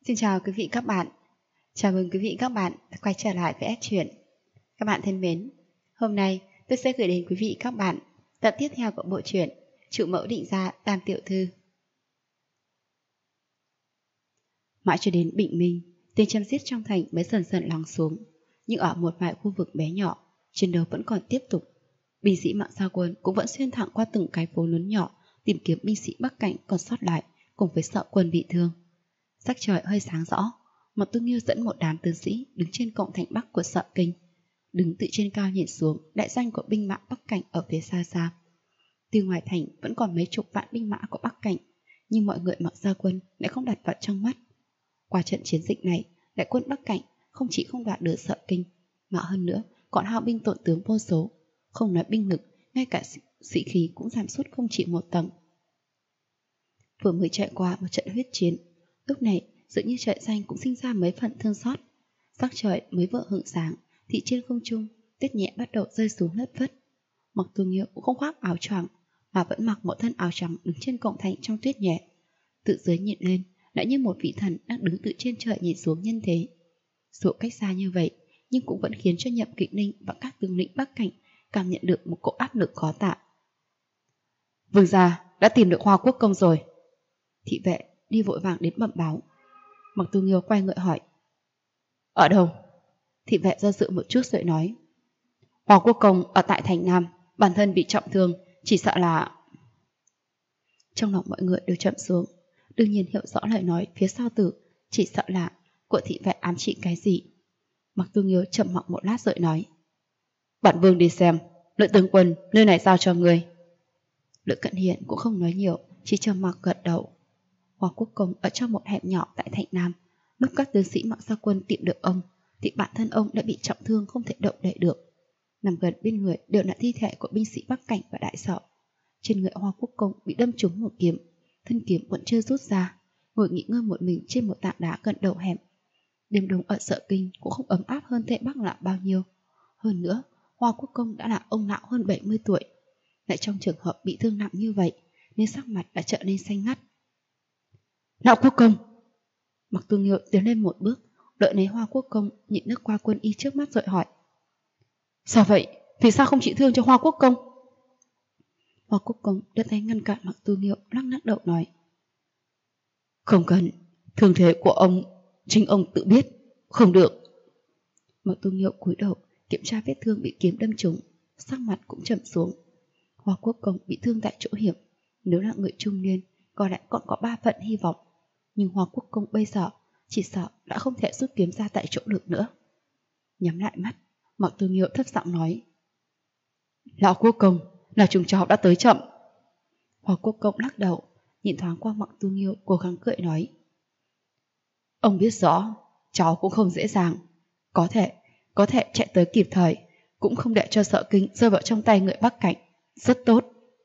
Xin chào quý vị các bạn. Chào mừng quý vị các bạn đã quay trở lại với S Truyện. Các bạn thân mến, hôm nay tôi sẽ gửi đến quý vị các bạn tập tiếp theo của bộ truyện Chủ mẫu định gia Tam tiểu thư. Mãi cho đến bình minh, tiếng chém giết trong thành mới dần dần lắng xuống, nhưng ở một vài khu vực bé nhỏ, chiến đấu vẫn còn tiếp tục. Binh sĩ Mạng Gia Quân cũng vẫn xuyên thẳng qua từng cái phố lớn nhỏ, tìm kiếm binh sĩ Bắc Cảnh còn sót lại cùng với Sợ Quân bị thương. Sắc trời hơi sáng rõ, Mạc Tu Nghiêu dẫn một đám tướng sĩ đứng trên cổng thành Bắc của Sợ Kinh. Đứng từ trên cao nhìn xuống đại doanh của binh mã Bắc Cảnh ở phía xa xa. Từ ngoài thành vẫn còn mấy chục vạn binh mã của Bắc Cảnh, nhưng mọi người Mạc Gia Quân lại không đặt vào trong mắt. Qua trận chiến dịch này, đại quân Bắc Cảnh không chỉ không đoạt được Sợ Kinh, mà hơn nữa còn hao binh tổn tướng vô số. Không nói binh lực, ngay cả sĩ khí cũng giảm sút không chỉ một tầng. Vừa mới trải qua một trận huyết chiến, lúc này dường như trời xanh cũng sinh ra mấy phần thương xót. Sắc trời mới vừa hửng sáng thì trên không trung tuyết nhẹ bắt đầu rơi xuống lất phất. Mạc Tu Nghiêu cũng không khoác áo choàng mà vẫn mặc một thân áo trắng đứng trên cổng thành trong tuyết nhẹ. Từ dưới nhìn lên lại như một vị thần đang đứng từ trên trời nhìn xuống nhân thế. Dù cách xa như vậy nhưng cũng vẫn khiến cho Nhậm Kỵ Ninh và các tướng lĩnh Bắc Cảnh cảm nhận được một cỗ áp lực khó tả. Vương gia đã tìm được Hoa Quốc công rồi. Thị vệ đi vội vàng đến bẩm báo. Mạc Tu Nghiêu quay người hỏi. Ở đâu? Thị vệ do dự một chút rồi nói. Hoa Quốc công ở tại thành Nam, bản thân bị trọng thương, chỉ sợ là... Trong lòng mọi người đều chậm xuống, đương nhiên hiểu rõ lời nói phía sau tử, chỉ sợ là của thị vệ ám chỉ cái gì. Mạc Tu Nghiêu chậm mặc một lát rồi nói. Bản vương đi xem, Lữ tướng quân nơi này giao cho người. Lữ Cận Hiền cũng không nói nhiều, chỉ trầm mặc gật đầu. Hoa Quốc công ở trong một hẻm nhỏ tại thành Nam. Lúc các tướng sĩ Mạc Gia Quân tìm được ông thì bản thân ông đã bị trọng thương không thể động đậy được. Nằm gần bên người đều là thi thể của binh sĩ Bắc Cảnh và Đại Sợ. Trên người Hoa Quốc công bị đâm trúng một kiếm, thân kiếm vẫn chưa rút ra, ngồi nghỉ ngơi một mình trên một tảng đá gần đầu hẻm. Đêm đông ở Sợ Kinh cũng không ấm áp hơn Tây Bắc là bao nhiêu. Hơn nữa, Hoa Quốc công đã là ông lão hơn 70 tuổi, lại trong trường hợp bị thương nặng như vậy nên sắc mặt đã trở nên xanh ngắt. Lão Quốc công! Mạc Tu Nghiêu tiến lên một bước, đợi lấy Hoa Quốc công nhịn nước qua quân y trước mắt rồi hỏi. Sao vậy? Vì sao không trị thương cho Hoa Quốc công? Hoa Quốc công đưa tay ngăn cản Mạc Tu Nghiêu, lắc đầu nói. Không cần, thương thế của ông, chính ông tự biết, không được. Mạc Tu Nghiêu cúi đầu kiểm tra vết thương bị kiếm đâm trúng, sắc mặt cũng trầm xuống. Hoa Quốc công bị thương tại chỗ hiểm, nếu là người trung niên có lẽ còn có 3 phần hy vọng, nhưng Hoa Quốc công bây giờ chỉ sợ đã không thể rút kiếm ra tại chỗ được nữa. Nhắm lại mắt, Mạc Tu Nghiêu thấp giọng nói. Lão Quốc công, là chúng cháu đã tới chậm. Hoa Quốc công lắc đầu, nhìn thoáng qua Mạc Tu Nghiêu, cố gắng cười nói. Ông biết rõ, cháu cũng không dễ dàng, có thể chạy tới kịp thời, cũng không để cho Sợ Kinh rơi vào trong tay người Bắc Cảnh, rất tốt.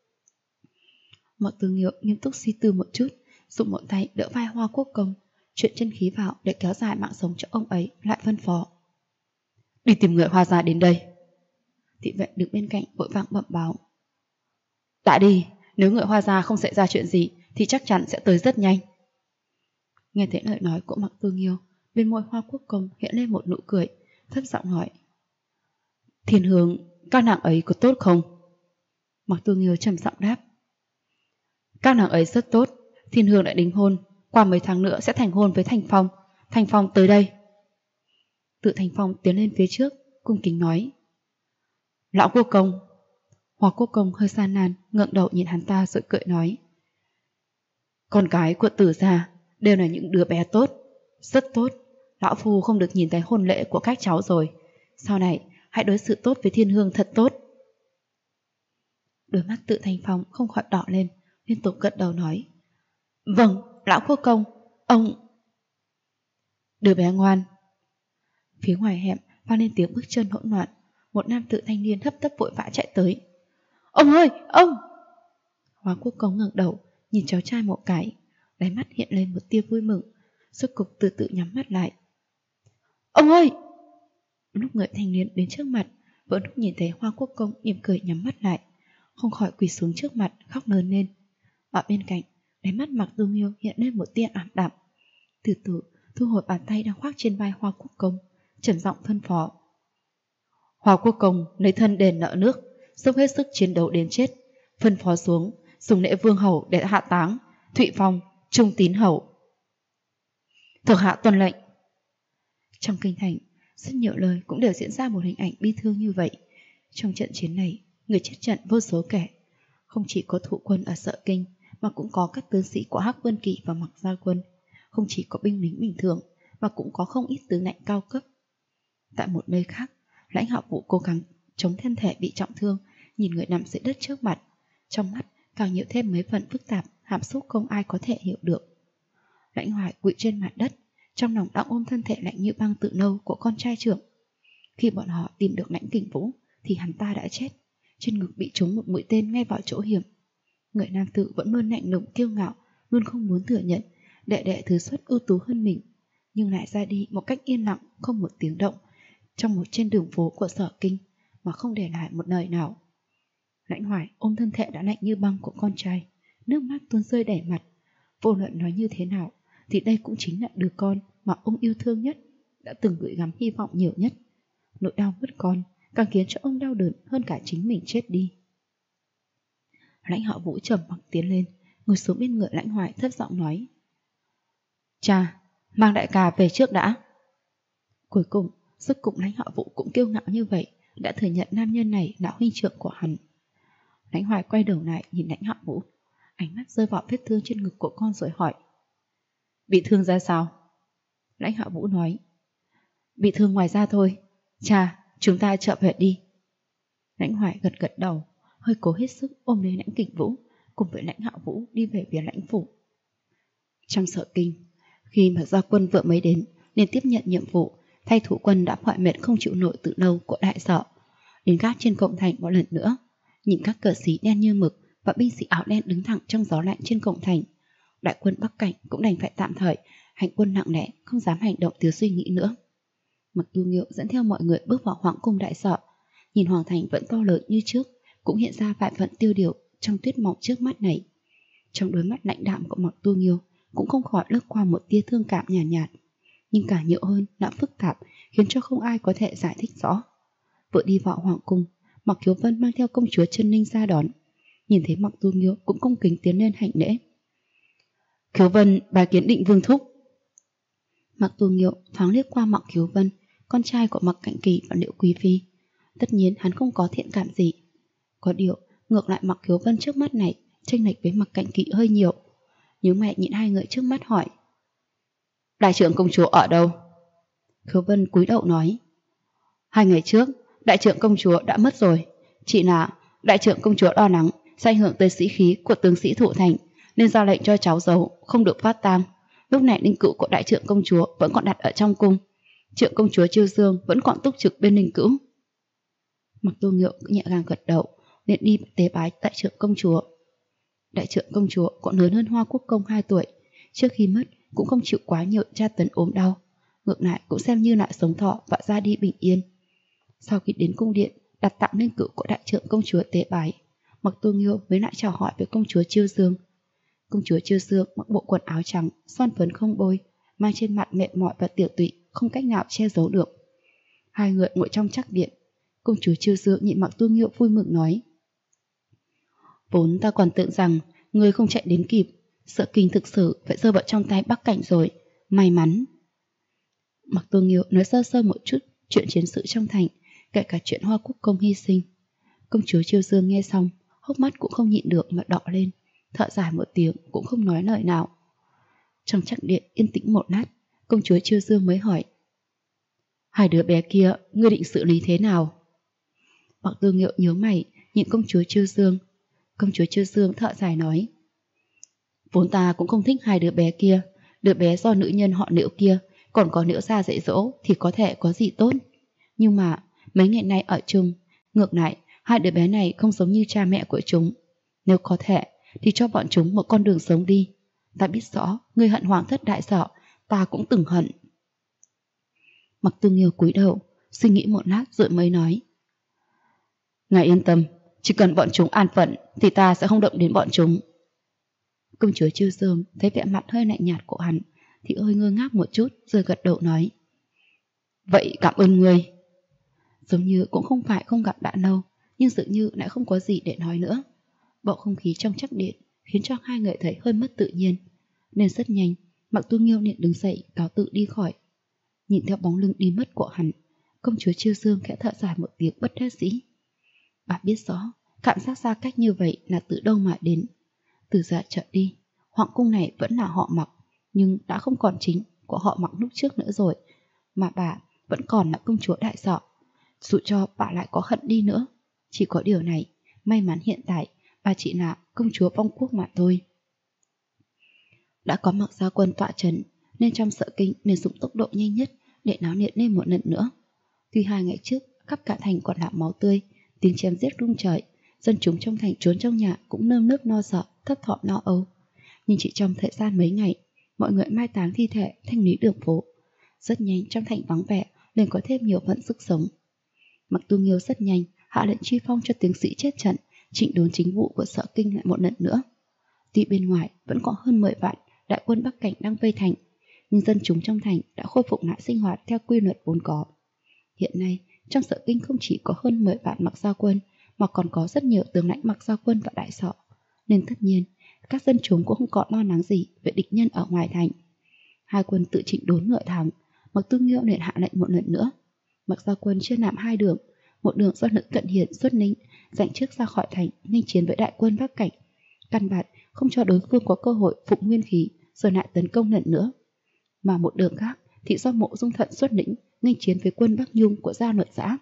Mạc Tu Nghiêu nghiêm túc suy tư một chút, dùng một tay đỡ vai Hoa Quốc công, chuyển chân khí vào để kéo dài mạng sống cho ông ấy, lại phân phó. Đi tìm người Hoa gia đến đây. Thị vệ đứng bên cạnh vội vàng bẩm báo. Đã đi, nếu người Hoa gia không xảy ra chuyện gì thì chắc chắn sẽ tới rất nhanh. Nghe thấy lời nói của Mạc Tu Nghiêu, bên môi Hoa Quốc công hiện lên một nụ cười, thấp giọng hỏi. Thiên Hướng, các nàng ấy có tốt không? Mạc Tu Nghiêu trầm giọng đáp. Các nàng ấy rất tốt, Thiên Hương đã đính hôn, qua mấy tháng nữa sẽ thành hôn với Thành Phong. Thành Phong tới đây. Tự Thành Phong tiến lên phía trước, cung kính nói. Lão Quốc công. Hoa Quốc công hơi gian nan, ngẩng đầu nhìn hắn ta rồi cười nói. Con cái của Tử gia đều là những đứa bé tốt, rất tốt. Lão phu không được nhìn thấy hôn lễ của các cháu rồi. Sau này hãy đối xử tốt với Thiên Hương thật tốt. Đôi mắt Tự Thành Phong không khỏi đỏ lên, liên tục gật đầu nói. Vâng, Lão Quốc công, ông... Đứa bé ngoan. Phía ngoài hẻm vang lên tiếng bước chân hỗn loạn, một nam tử thanh niên hấp tấp vội vã chạy tới. Ông ơi, ông! Hoa Quốc công ngẩng đầu, nhìn cháu trai một cái, đáy mắt hiện lên một tia vui mừng, rốt cục từ từ nhắm mắt lại. Ông ơi! Lúc người thanh niên đến trước mặt, vừa lúc nhìn thấy Hoa Quốc công mỉm cười nhắm mắt lại, không khỏi quỳ xuống trước mặt khóc lớn lên. Ở bên cạnh, đáy mắt Mạc Tu Nghiêu hiện lên một tia ảm đạm, từ từ thu hồi bàn tay đang khoác trên vai Hoa Quốc Công, trầm giọng phân phó. Hoa Quốc Công lấy thân đền nợ nước, dốc hết sức chiến đấu đến chết, phân phó xuống dùng lễ vương hầu để hạ táng. Thụy Phong, Trung Tín hầu. Thuộc hạ tuân lệnh. Trong kinh thành, rất nhiều lời cũng đều diễn ra một hình ảnh bi thương như vậy. Trong trận chiến này, người chết trận vô số kẻ. Không chỉ có thủ quân ở Sợ Kinh, mà cũng có các tướng sĩ của Hắc Vân Kỵ và Mặc Gia Quân. Không chỉ có binh lính bình thường, mà cũng có không ít tướng lãnh cao cấp. Tại một nơi khác, Lãnh Hạo Vũ cố gắng chống thân thể bị trọng thương, nhìn người nằm dưới đất trước mặt. Trong mắt càng nhiều thêm mấy phần phức tạp, hàm xúc không ai có thể hiểu được. Lãnh Hoài quỵ trên mặt đất, trong lòng đang ôm thân thể lạnh như băng tự lâu của con trai trưởng. Khi bọn họ tìm được Lãnh Kình Vũ thì hắn ta đã chết, trên ngực bị trúng một mũi tên ngay vào chỗ hiểm. Người nam tử vẫn luôn lạnh lùng kiêu ngạo, luôn không muốn thừa nhận đệ đệ thứ xuất ưu tú hơn mình, nhưng lại ra đi một cách yên lặng, không một tiếng động, trong một trên đường phố của Sở Kinh, mà không để lại một lời nào. Lãnh Hoài ôm thân thể đã lạnh như băng của con trai, nước mắt tuôn rơi đầy mặt. Vô luận nói như thế nào thì đây cũng chính là đứa con mà ông yêu thương nhất, đã từng gửi gắm hy vọng nhiều nhất. Nỗi đau mất con càng khiến cho ông đau đớn hơn cả chính mình chết đi. Lãnh Hạo Vũ trầm mặc tiến lên, ngồi xuống bên người Lãnh Hoài, thấp giọng nói: Cha, mang đại ca về trước đã. Cuối cùng, rốt cục Lãnh Hạo Vũ cũng kiêu ngạo như vậy, đã thừa nhận nam nhân này là huynh trưởng của hắn. Lãnh Hoài quay đầu lại nhìn Lãnh Hạo Vũ, ánh mắt rơi vào vết thương trên ngực của con rồi hỏi: Bị thương ra sao? Lãnh Hạo Vũ nói: Bị thương ngoài da thôi. Cha, chúng ta trở về đi. Lãnh Hoài gật gật đầu, hơi cố hết sức ôm lấy Lãnh Kình Vũ, cùng với Lãnh Hạo Vũ đi về phía lãnh phủ. Trong Sở Kinh, khi mà Gia Quân vừa mới đến nên tiếp nhận nhiệm vụ, thay thủ quân đã mỏi mệt không chịu nổi từ lâu của đại sở, đến gác trên cổng thành một lần nữa, nhìn các cờ xí đen như mực và binh sĩ áo đen đứng thẳng trong gió lạnh trên cổng thành. Đại quân Bắc Cảnh cũng đành phải tạm thời hành quân nặng nề, không dám hành động thiếu suy nghĩ nữa. Mặc Tu Nghiêu dẫn theo mọi người bước vào Hoàng cung đại sở, nhìn hoàng thành vẫn to lớn như trước, cũng hiện ra vài phần tiêu điều trong tuyết mỏng trước mắt này. Trong đôi mắt lãnh đạm của Mặc Tu Nghiêu cũng không khỏi lướt qua một tia thương cảm nhàn nhạt, nhưng càng nhiều hơn là phức tạp, khiến cho không ai có thể giải thích rõ. Vừa đi vào hoàng cung, Mặc Khiếu Vân mang theo công chúa Chân Ninh ra đón, nhìn thấy Mặc Tu Nghiêu cũng cung kính tiến lên hành lễ. Khiếu Vân bái kiến Định Vương thúc. Mặc Tu Nghiêu thoáng liếc qua Mặc Khiếu Vân, con trai của Mặc Cảnh Kỳ và Liễu Quý Phi. Tất nhiên hắn không có thiện cảm gì. Có điều, ngược lại Mặc Khiếu Vân trước mắt này chênh lệch với Mặc Cảnh Kỳ hơi nhiều. Nhớ mẹ nhìn hai người trước mắt hỏi: Đại trưởng công chúa ở đâu? Khiếu Vân cúi đầu nói: 2 ngày trước, đại trưởng công chúa đã mất rồi. Chỉ là đại trưởng công chúa lo lắng sẽ ảnh hưởng tới sĩ khí của tướng sĩ thủ thành, nên ra lệnh cho cháu giấu, không được phát tang. Lúc này linh cữu của đại trưởng công chúa vẫn còn đặt ở trong cung. Trưởng công chúa Chiêu Dương vẫn còn túc trực bên linh cữu. Mặc Tu Nghiêu nhẹ nhàng gật đầu, liền đi tế bái đại trưởng công chúa. Đại trưởng công chúa còn lớn hơn Hoa Quốc Công 2 tuổi, trước khi mất cũng không chịu quá nhiều tra tấn ốm đau, ngược lại cũng xem như lại sống thọ và ra đi bình yên. Sau khi đến cung điện đặt tặng linh cữu của đại trưởng công chúa tế bái, Mặc Tu Nghiêu mới lại chào hỏi với công chúa Chiêu Dương. Công chúa Chiêu Dương mặc bộ quần áo trắng, son phấn không bôi, mang trên mặt mệt mỏi và tiểu tụy, không cách nào che giấu được. Hai người ngồi trong trắc điện. Công chúa Chiêu Dương nhìn Mặc Tu Nghiêu vui mừng nói: Vốn ta còn tưởng rằng ngươi không chạy đến kịp, Sợ Kinh thực sự phải rơi vào trong tay Bắc Cảnh rồi, may mắn. Mặc Tu Nghiêu nói sơ sơ một chút chuyện chiến sự trong thành, kể cả chuyện Hoa Quốc Công hy sinh. Công chúa Chiêu Dương nghe xong, hốc mắt cũng không nhịn được mà đỏ lên, thở dài một tiếng cũng không nói lời nào. Trong trắc điện yên tĩnh một lát, công chúa Chiêu Dương mới hỏi: 2 đứa bé kia ngươi định xử lý thế nào? Mặc Tu Nghiêu nhớ mày nhìn công chúa Chiêu Dương. Công chúa Chiêu Dương thở dài nói: Vốn ta cũng không thích 2 đứa bé kia. Đứa bé do nữ nhân họ Liễu kia còn có Liễu gia dạy dỗ thì có thể có gì tốt. Nhưng mà mấy ngày nay ở chung, ngược lại 2 đứa bé này không giống như cha mẹ của chúng. Nếu có thể thì cho bọn chúng một con đường sống đi. Ta biết rõ ngươi hận hoàng thất đại sở, ta cũng từng hận. Mặc Tu Nghiêu cúi đầu suy nghĩ một lát rồi mới nói: Ngài yên tâm, chỉ cần bọn chúng an phận thì ta sẽ không động đến bọn chúng. Công chúa Chiêu Dương thấy vẻ mặt hơi lạnh nhạt của hắn, thì hơi ngơ ngác một chút rồi gật đầu nói: Vậy cảm ơn người. Giống như cũng không phải không gặp đã lâu, nhưng dường như lại không có gì để nói nữa. Bầu không khí trong chắc điện khiến cho hai người thấy hơi mất tự nhiên, nên rất nhanh Mạc Tu Nghiêu liền đứng dậy cáo tự đi khỏi. Nhìn theo bóng lưng đi mất của hắn, công chúa Chiêu Dương khẽ thở dài một tiếng bất đắc dĩ. Bà biết rõ cảm giác xa cách như vậy là từ đâu mà đến. Từ giờ trở đi, hoàng cung này vẫn là họ Mạc, nhưng đã không còn chính của họ Mạc lúc trước nữa rồi, mà bà vẫn còn là công chúa Đại Sọ. Dù cho bà lại có hận đi nữa, chỉ có điều này, may mắn hiện tại bà chỉ là công chúa Vong Quốc mà thôi. Đã có Mạc Gia Quân tọa trấn, nên trong Sợ Kinh nên dùng tốc độ nhanh nhất để náo nhiệt lên một lần nữa. Tuy 2 ngày trước khắp cả thành còn là máu tươi, tiếng chém giết rung trời, dân chúng trong thành trốn trong nhà cũng nơm nớp lo sợ, thấp thỏm lo âu. Nhưng chỉ trong thời gian mấy ngày, mọi người mai táng thi thể, thanh lý đường phố. Rất nhanh trong thành vắng vẻ, liền có thêm nhiều vận sức sống. Mạc Tu Nghiêu rất nhanh hạ lệnh truy phong cho tướng sĩ chết trận, chỉnh đốn chính vụ của Sợ Kinh lại một lần nữa. Tuy bên ngoài vẫn có hơn 10 vạn đại quân Bắc Cảnh đang vây thành, nhưng dân chúng trong thành đã khôi phục lại sinh hoạt theo quy luật vốn có. Hiện nay trong Sợ Kinh không chỉ có hơn 10 vạn Mạc Gia Quân, mà còn có rất nhiều tướng lãnh Mạc Gia Quân và Đại Sọ, nên tất nhiên các dân chúng cũng không có lo lắng gì về địch nhân ở ngoài thành. Hai quân tự chỉnh đốn ngựa thắng, Mạc Tu Nghiêu liền hạ lệnh một lần nữa. Mạc Gia Quân chia làm 2 đường, một đường do Nữ Cận Hiển xuất lĩnh dành trước ra khỏi thành nghênh chiến với đại quân Bắc Cảnh, căn bản không cho đối phương có cơ hội phục nguyên khí rồi lại tấn công lần nữa. Mà một đường khác thì do Mộ Dung Thận xuất lĩnh nghênh chiến với quân Bắc Nhung của Gia Luật Giã.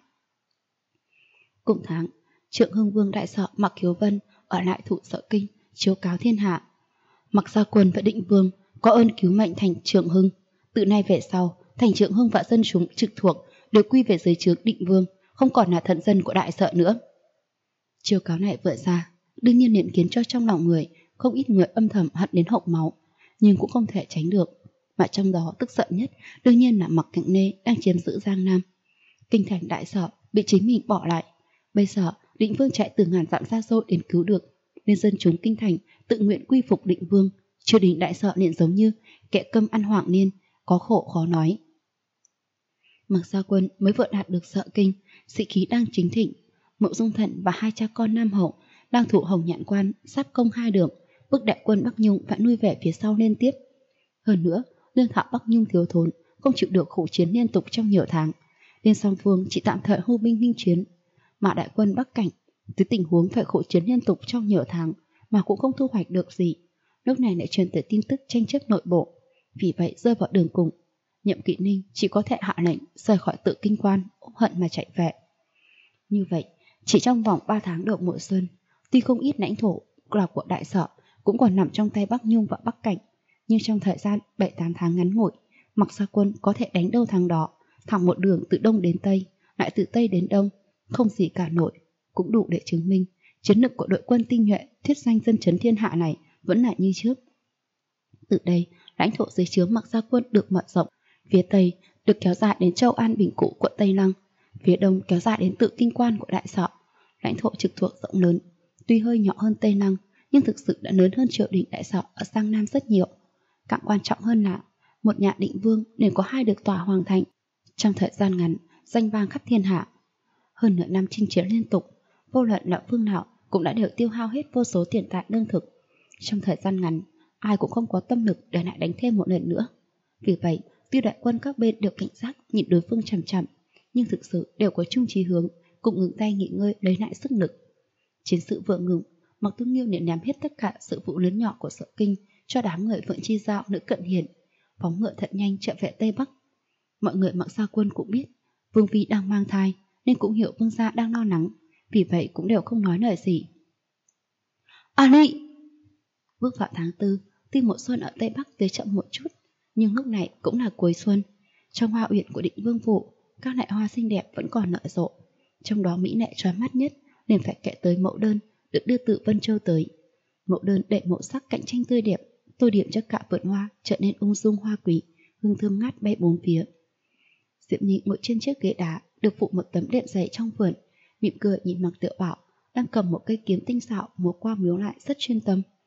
Cùng tháng, Trượng Hưng Vương Đại Sọ Mạc Khiếu Vân ở lại thủ Sợ Kinh chiếu cáo thiên hạ: Mạc Gia Quân và Định Vương có ơn cứu mệnh thành Trượng Hưng, từ nay về sau thành Trượng Hưng và dân chúng trực thuộc đều quy về dưới trướng Định Vương, không còn là thần dân của Đại Sọ nữa. Chiếu cáo này vừa ra, đương nhiên liền khiến cho trong lòng người không ít người âm thầm hận đến hộc máu, nhưng cũng không thể tránh được. Mà trong đó tức giận nhất đương nhiên là Mạc Cảnh Nê đang chiếm giữ Giang Nam. Kinh thành Đại Sọ bị chính mình bỏ lại, bây giờ Định Vương chạy từ ngàn dặm xa xôi đến cứu được, nên dân chúng kinh thành tự nguyện quy phục Định Vương. Triều đình Đại Sọ liền giống như kẻ câm ăn hoàng niên, có khổ khó nói. Mạc Gia Quân mới vừa đạt được Sợ Kinh, sĩ khí đang chính thịnh. Mộ Dung Thận và 2 cha con Nam Hậu đang thủ Hồng Nhạn Quan sắp công 2 đường, bức đại quân Bắc Nhung phải nuôi về phía sau liên tiếp. Hơn nữa, lương thảo Bắc Nhung thiếu thốn, không chịu được khổ chiến liên tục trong nhiều tháng, nên song phương chỉ tạm thời hô binh nghênh chiến. Mà đại quân Bắc Cảnh từ tình huống phải khổ chiến liên tục trong nhiều tháng mà cũng không thu hoạch được gì, lúc này lại truyền tới tin tức tranh chấp nội bộ, vì vậy rơi vào đường cùng. Nhậm Kỵ Ninh chỉ có thể hạ lệnh rời khỏi Tự Kinh Quan, ôm hận mà chạy về. Như vậy, chỉ trong vòng 3 tháng đầu mùa xuân, tuy không ít lãnh thổ là của Đại Sọ cũng còn nằm trong tay Bắc Nhung và Bắc Cảnh, nhưng trong thời gian 7-8 tháng ngắn ngủi, Mạc Gia Quân có thể đánh đâu thắng đó, thẳng một đường từ đông đến tây, lại từ tây đến đông, không gì cả nổi, cũng đủ để chứng minh chiến lực của đội quân tinh nhuệ thiết danh dân chấn thiên hạ này vẫn là như trước. Từ đây, lãnh thổ dưới trướng Mạc Gia Quân được mở rộng, phía tây được kéo dài đến Châu An Bình Cụ quận Tây Lăng, phía đông kéo dài đến Tự Kinh Quan của Đại Sọ. Lãnh thổ trực thuộc rộng lớn, tuy hơi nhỏ hơn Tây Lăng, nhưng thực sự đã lớn hơn triều đình Đại Sọ ở Giang Nam rất nhiều. Càng quan trọng hơn là một nhà Định Vương nên có 2 được tòa hoàng thành, trong thời gian ngắn danh vang khắp thiên hạ. Hơn nửa năm chinh chiến liên tục, vô luận là phương nào cũng đã đều tiêu hao hết vô số tiền tài lương thực. Trong thời gian ngắn, ai cũng không có tâm lực để lại đánh thêm một lần nữa. Vì vậy, tuy đại quân các bên đều cảnh giác nhìn đối phương chằm chằm, nhưng thực sự đều có chung chí hướng, cùng ngừng tay nghỉ ngơi lấy lại sức lực. Chiến sự vừa ngừng, Mạc Tu Nghiêu liền ném hết tất cả sự vụ lớn nhỏ của Sợ Kinh cho đám người Phượng Chi Giao, Nữ Cận Hiển, phóng ngựa thật nhanh chạy về Tây Bắc. Mọi người Mạc Gia Quân cũng biết Vương Phi đang mang thai, nên cũng hiểu Vương gia đang lo lắng, vì vậy cũng đều không nói lời gì. Nị! Bước vào tháng 4, tuy mùa xuân ở Tây Bắc tới chậm một chút, nhưng lúc này cũng là cuối xuân. Trong hoa uyển của Định Vương phủ, các loại hoa xinh đẹp vẫn còn nở rộ. Trong đó mỹ lệ chói mắt nhất nên phải kể tới mẫu đơn được đưa từ Vân Châu tới. Mẫu đơn đệ màu sắc cạnh tranh tươi đẹp, tô điểm cho cả vườn hoa trở nên ung dung hoa quý, hương thơm ngát bay bốn phía. Diệp Nhi ngồi trên chiếc ghế đá được phụ một tấm đệm dày trong vườn, mỉm cười nhìn Mạc Tiểu Bảo đang cầm một cây kiếm tinh xảo múa qua múa lại rất chuyên tâm.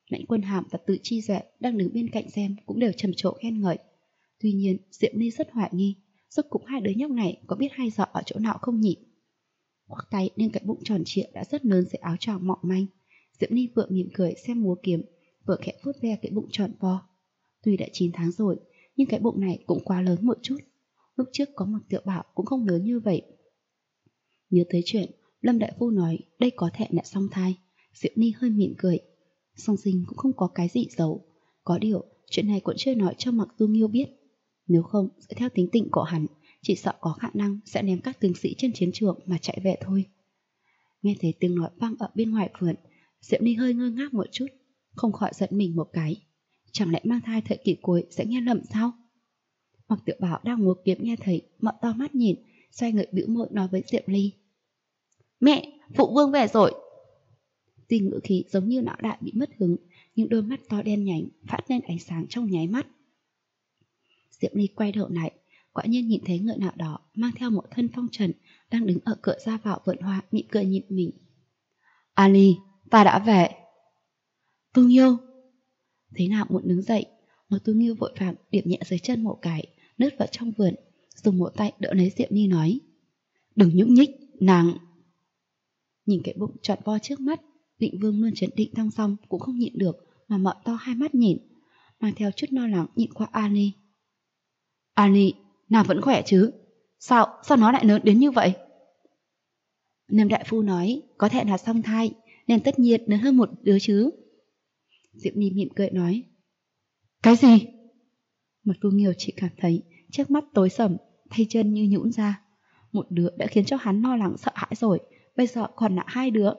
Lãnh Quân Hàm và Từ Chi Duệ đang đứng bên cạnh xem cũng đều trầm trồ khen ngợi. Tuy nhiên, Diệp Ly rất hoài nghi, rốt cục hai đứa nhóc này có biết hay dọ ở chỗ nào không nhỉ? Khoác tay lên cái bụng tròn trịa đã rất lớn dưới áo choàng mỏng manh. Diệp Ly vừa mỉm cười xem múa kiếm, vừa khẽ vuốt ve cái bụng tròn vo. Tuy đã 9 tháng rồi, nhưng cái bụng này cũng quá lớn một chút. Lúc trước có một Tiểu Bảo cũng không lớn như vậy. Nhớ tới chuyện Lâm đại phu nói đây có thể là song thai, Diệp Ly hơi mỉm cười. Song sinh cũng không có cái gì giấu. Có điều, chuyện này cũng chưa nói cho Mạc Tu Nghiêu biết. Nếu không, sẽ theo tính tình của hắn, chỉ sợ có khả năng sẽ ném các tướng sĩ trên chiến trường mà chạy về thôi. Nghe thấy tiếng nói vang ở bên ngoài vườn, Diệp Ly hơi ngơ ngác một chút, không khỏi giận mình một cái. Chẳng lẽ mang thai thời kỳ cuối sẽ nghe lầm sao? Mạc Tiểu Bảo đang múa kiếm nghe thấy, mở to mắt nhìn, xoay người bĩu môi nói với Diệp Ly: Mẹ, phụ vương về rồi. Tuy ngữ khí giống như não đại bị mất hứng, nhưng đôi mắt to đen nhánh phát lên ánh sáng trong nháy mắt. Diệp Ly quay đầu lại, quả nhiên nhìn thấy người nào đó mang theo một thân phong trần đang đứng ở cửa ra vào vườn hoa, mỉm cười nhìn mình. Ali, ta đã về. Tu Nghiêu. Thế nào muốn đứng dậy, mà Tu Nghiêu vội vàng điểm nhẹ dưới chân một cái, nứt vào trong vườn, dùng một tay đỡ lấy Diệp Ly nói: Đừng nhúc nhích, nàng. Nhìn cái bụng tròn vo trước mắt, Định Vương luôn chấn định thong song cũng không nhịn được mà mở to hai mắt nhìn, mang theo chút lo lắng nhìn qua Ali. Ali, nàng vẫn khỏe chứ? Sao nó lại lớn đến như vậy? Lâm đại phu nói có thể là song thai, nên tất nhiên lớn hơn một đứa chứ. Diệp Ly mỉm cười nói. Cái gì? Mạc Tu Nghiêu chỉ cảm thấy trước mắt tối sầm, tay chân như nhũn ra. Một đứa đã khiến cho hắn lo lắng sợ hãi rồi, bây giờ còn là hai đứa.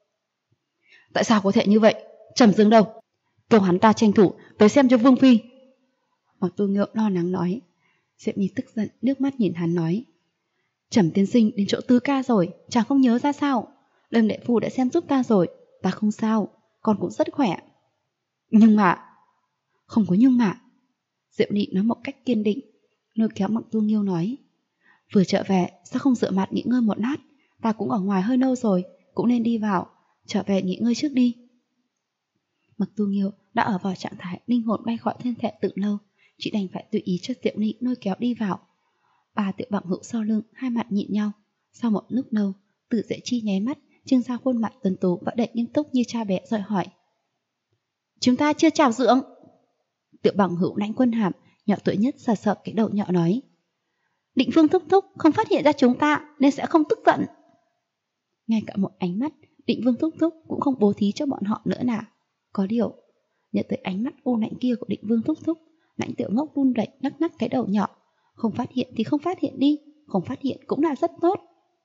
Tại sao có thể như vậy? Trầm Dương đâu? Kêu hắn ta tranh thủ tới xem cho Vương Phi. Mạc Tu Nghiêu lo lắng nói. Diệp Nhi tức giận nước mắt nhìn hắn nói: Trầm tiên sinh đến chỗ Tứ ca rồi, chàng không nhớ ra sao? Lâm đại phu đã xem giúp ta rồi, ta không sao, con cũng rất khỏe. Nhưng mà... Không có nhưng mà. Diệp Nhi nói một cách kiên định, lôi kéo Mạc Tu Nghiêu nói: Vừa trở về, sao không rửa mặt nghỉ ngơi một lát? Ta cũng ở ngoài hơi lâu rồi, cũng nên đi vào, trở về nghỉ ngơi trước đi. Mạc Tu Nghiêu đã ở vào trạng thái linh hồn bay khỏi thân thể từ lâu, chỉ đành phải tùy ý cho Diệp Ly lôi kéo đi vào. Ba Tiểu Bằng Hữu sau lưng hai mặt nhịn nhau. Sau một lúc lâu, Từ Dễ Chi nháy mắt, trưng ra khuôn mặt tuấn tú và đầy nghiêm túc như cha bé rồi hỏi: Chúng ta chưa chào dưỡng. Tiểu Bằng Hữu Lãnh Quân Hàm nhỏ tuổi nhất sờ sờ cái đầu nhỏ nói: Định Phương thúc thúc không phát hiện ra chúng ta nên sẽ không tức giận. Ngay cả một ánh mắt Định Vương thúc thúc cũng không bố thí cho bọn họ nữa nà. Có điều, nhớ tới ánh mắt u lạnh kia của Định Vương thúc thúc, Lãnh Tiểu Ngốc run rẩy nắc nắc cái đầu nhỏ. Không phát hiện thì không phát hiện đi, không phát hiện cũng là rất tốt.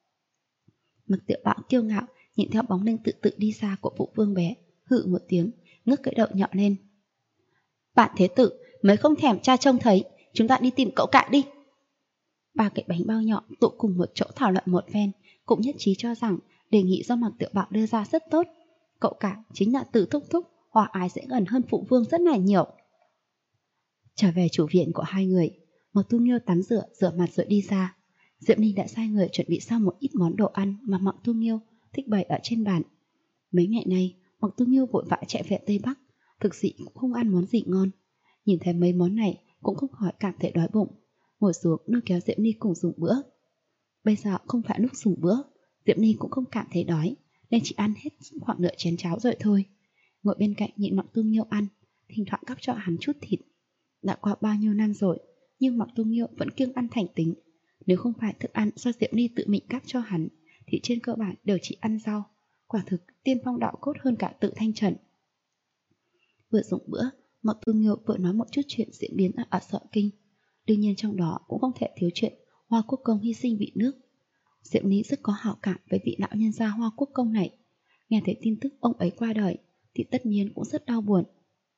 Mạc Tiểu Bảo kiêu ngạo nhìn theo bóng lưng tự tự đi xa của Vũ Vương bé, hự một tiếng, ngước cái đầu nhỏ lên. Bạn thế tử mới không thèm cha trông thấy, chúng ta đi tìm cậu cả đi. Ba cái bánh bao nhỏ tụ cùng một chỗ thảo luận một phen, cũng nhất trí cho rằng đề nghị do Mạc Tiểu Bảo đưa ra rất tốt. Cậu cả chính là Từ thúc thúc, hòa ái sẽ gần hơn Phụ Vương rất là nhiều. Trở về chủ viện của hai người, Mạc Tu Nghiêu tắm rửa mặt rồi đi ra. Diệp Ly đã sai người chuẩn bị xong một ít món đồ ăn mà Mạc Tu Nghiêu thích bày ở trên bàn. Mấy ngày nay, Mạc Tu Nghiêu vội vã chạy về Tây Bắc, thực sự cũng không ăn món gì ngon. Nhìn thấy mấy món này cũng không khỏi cảm thấy đói bụng, ngồi xuống lôi kéo Diệp Ly cùng dùng bữa. Bây giờ không phải lúc dùng bữa, Diệp Ly cũng không cảm thấy đói, nên chỉ ăn hết khoảng nửa chén cháo rồi thôi. Ngồi bên cạnh nhìn Mạc Tu Nghiêu ăn, thỉnh thoảng gắp cho hắn chút thịt. Đã qua bao nhiêu năm rồi, nhưng Mạc Tu Nghiêu vẫn kiêng ăn thành tính. Nếu không phải thức ăn do Diệp Ly tự mình gắp cho hắn, thì trên cơ bản đều chỉ ăn rau. Quả thực tiên phong đạo cốt hơn cả Tự Thanh Trần. Vừa dùng bữa, Mạc Tu Nghiêu vừa nói một chút chuyện diễn biến ở Sở Kinh. Đương nhiên trong đó cũng không thể thiếu chuyện Hoa Quốc Công hy sinh vì nước. Diệp Ly rất có hảo cảm với vị lão nhân gia Hoa Quốc Công này. Nghe thấy tin tức ông ấy qua đời thì tất nhiên cũng rất đau buồn.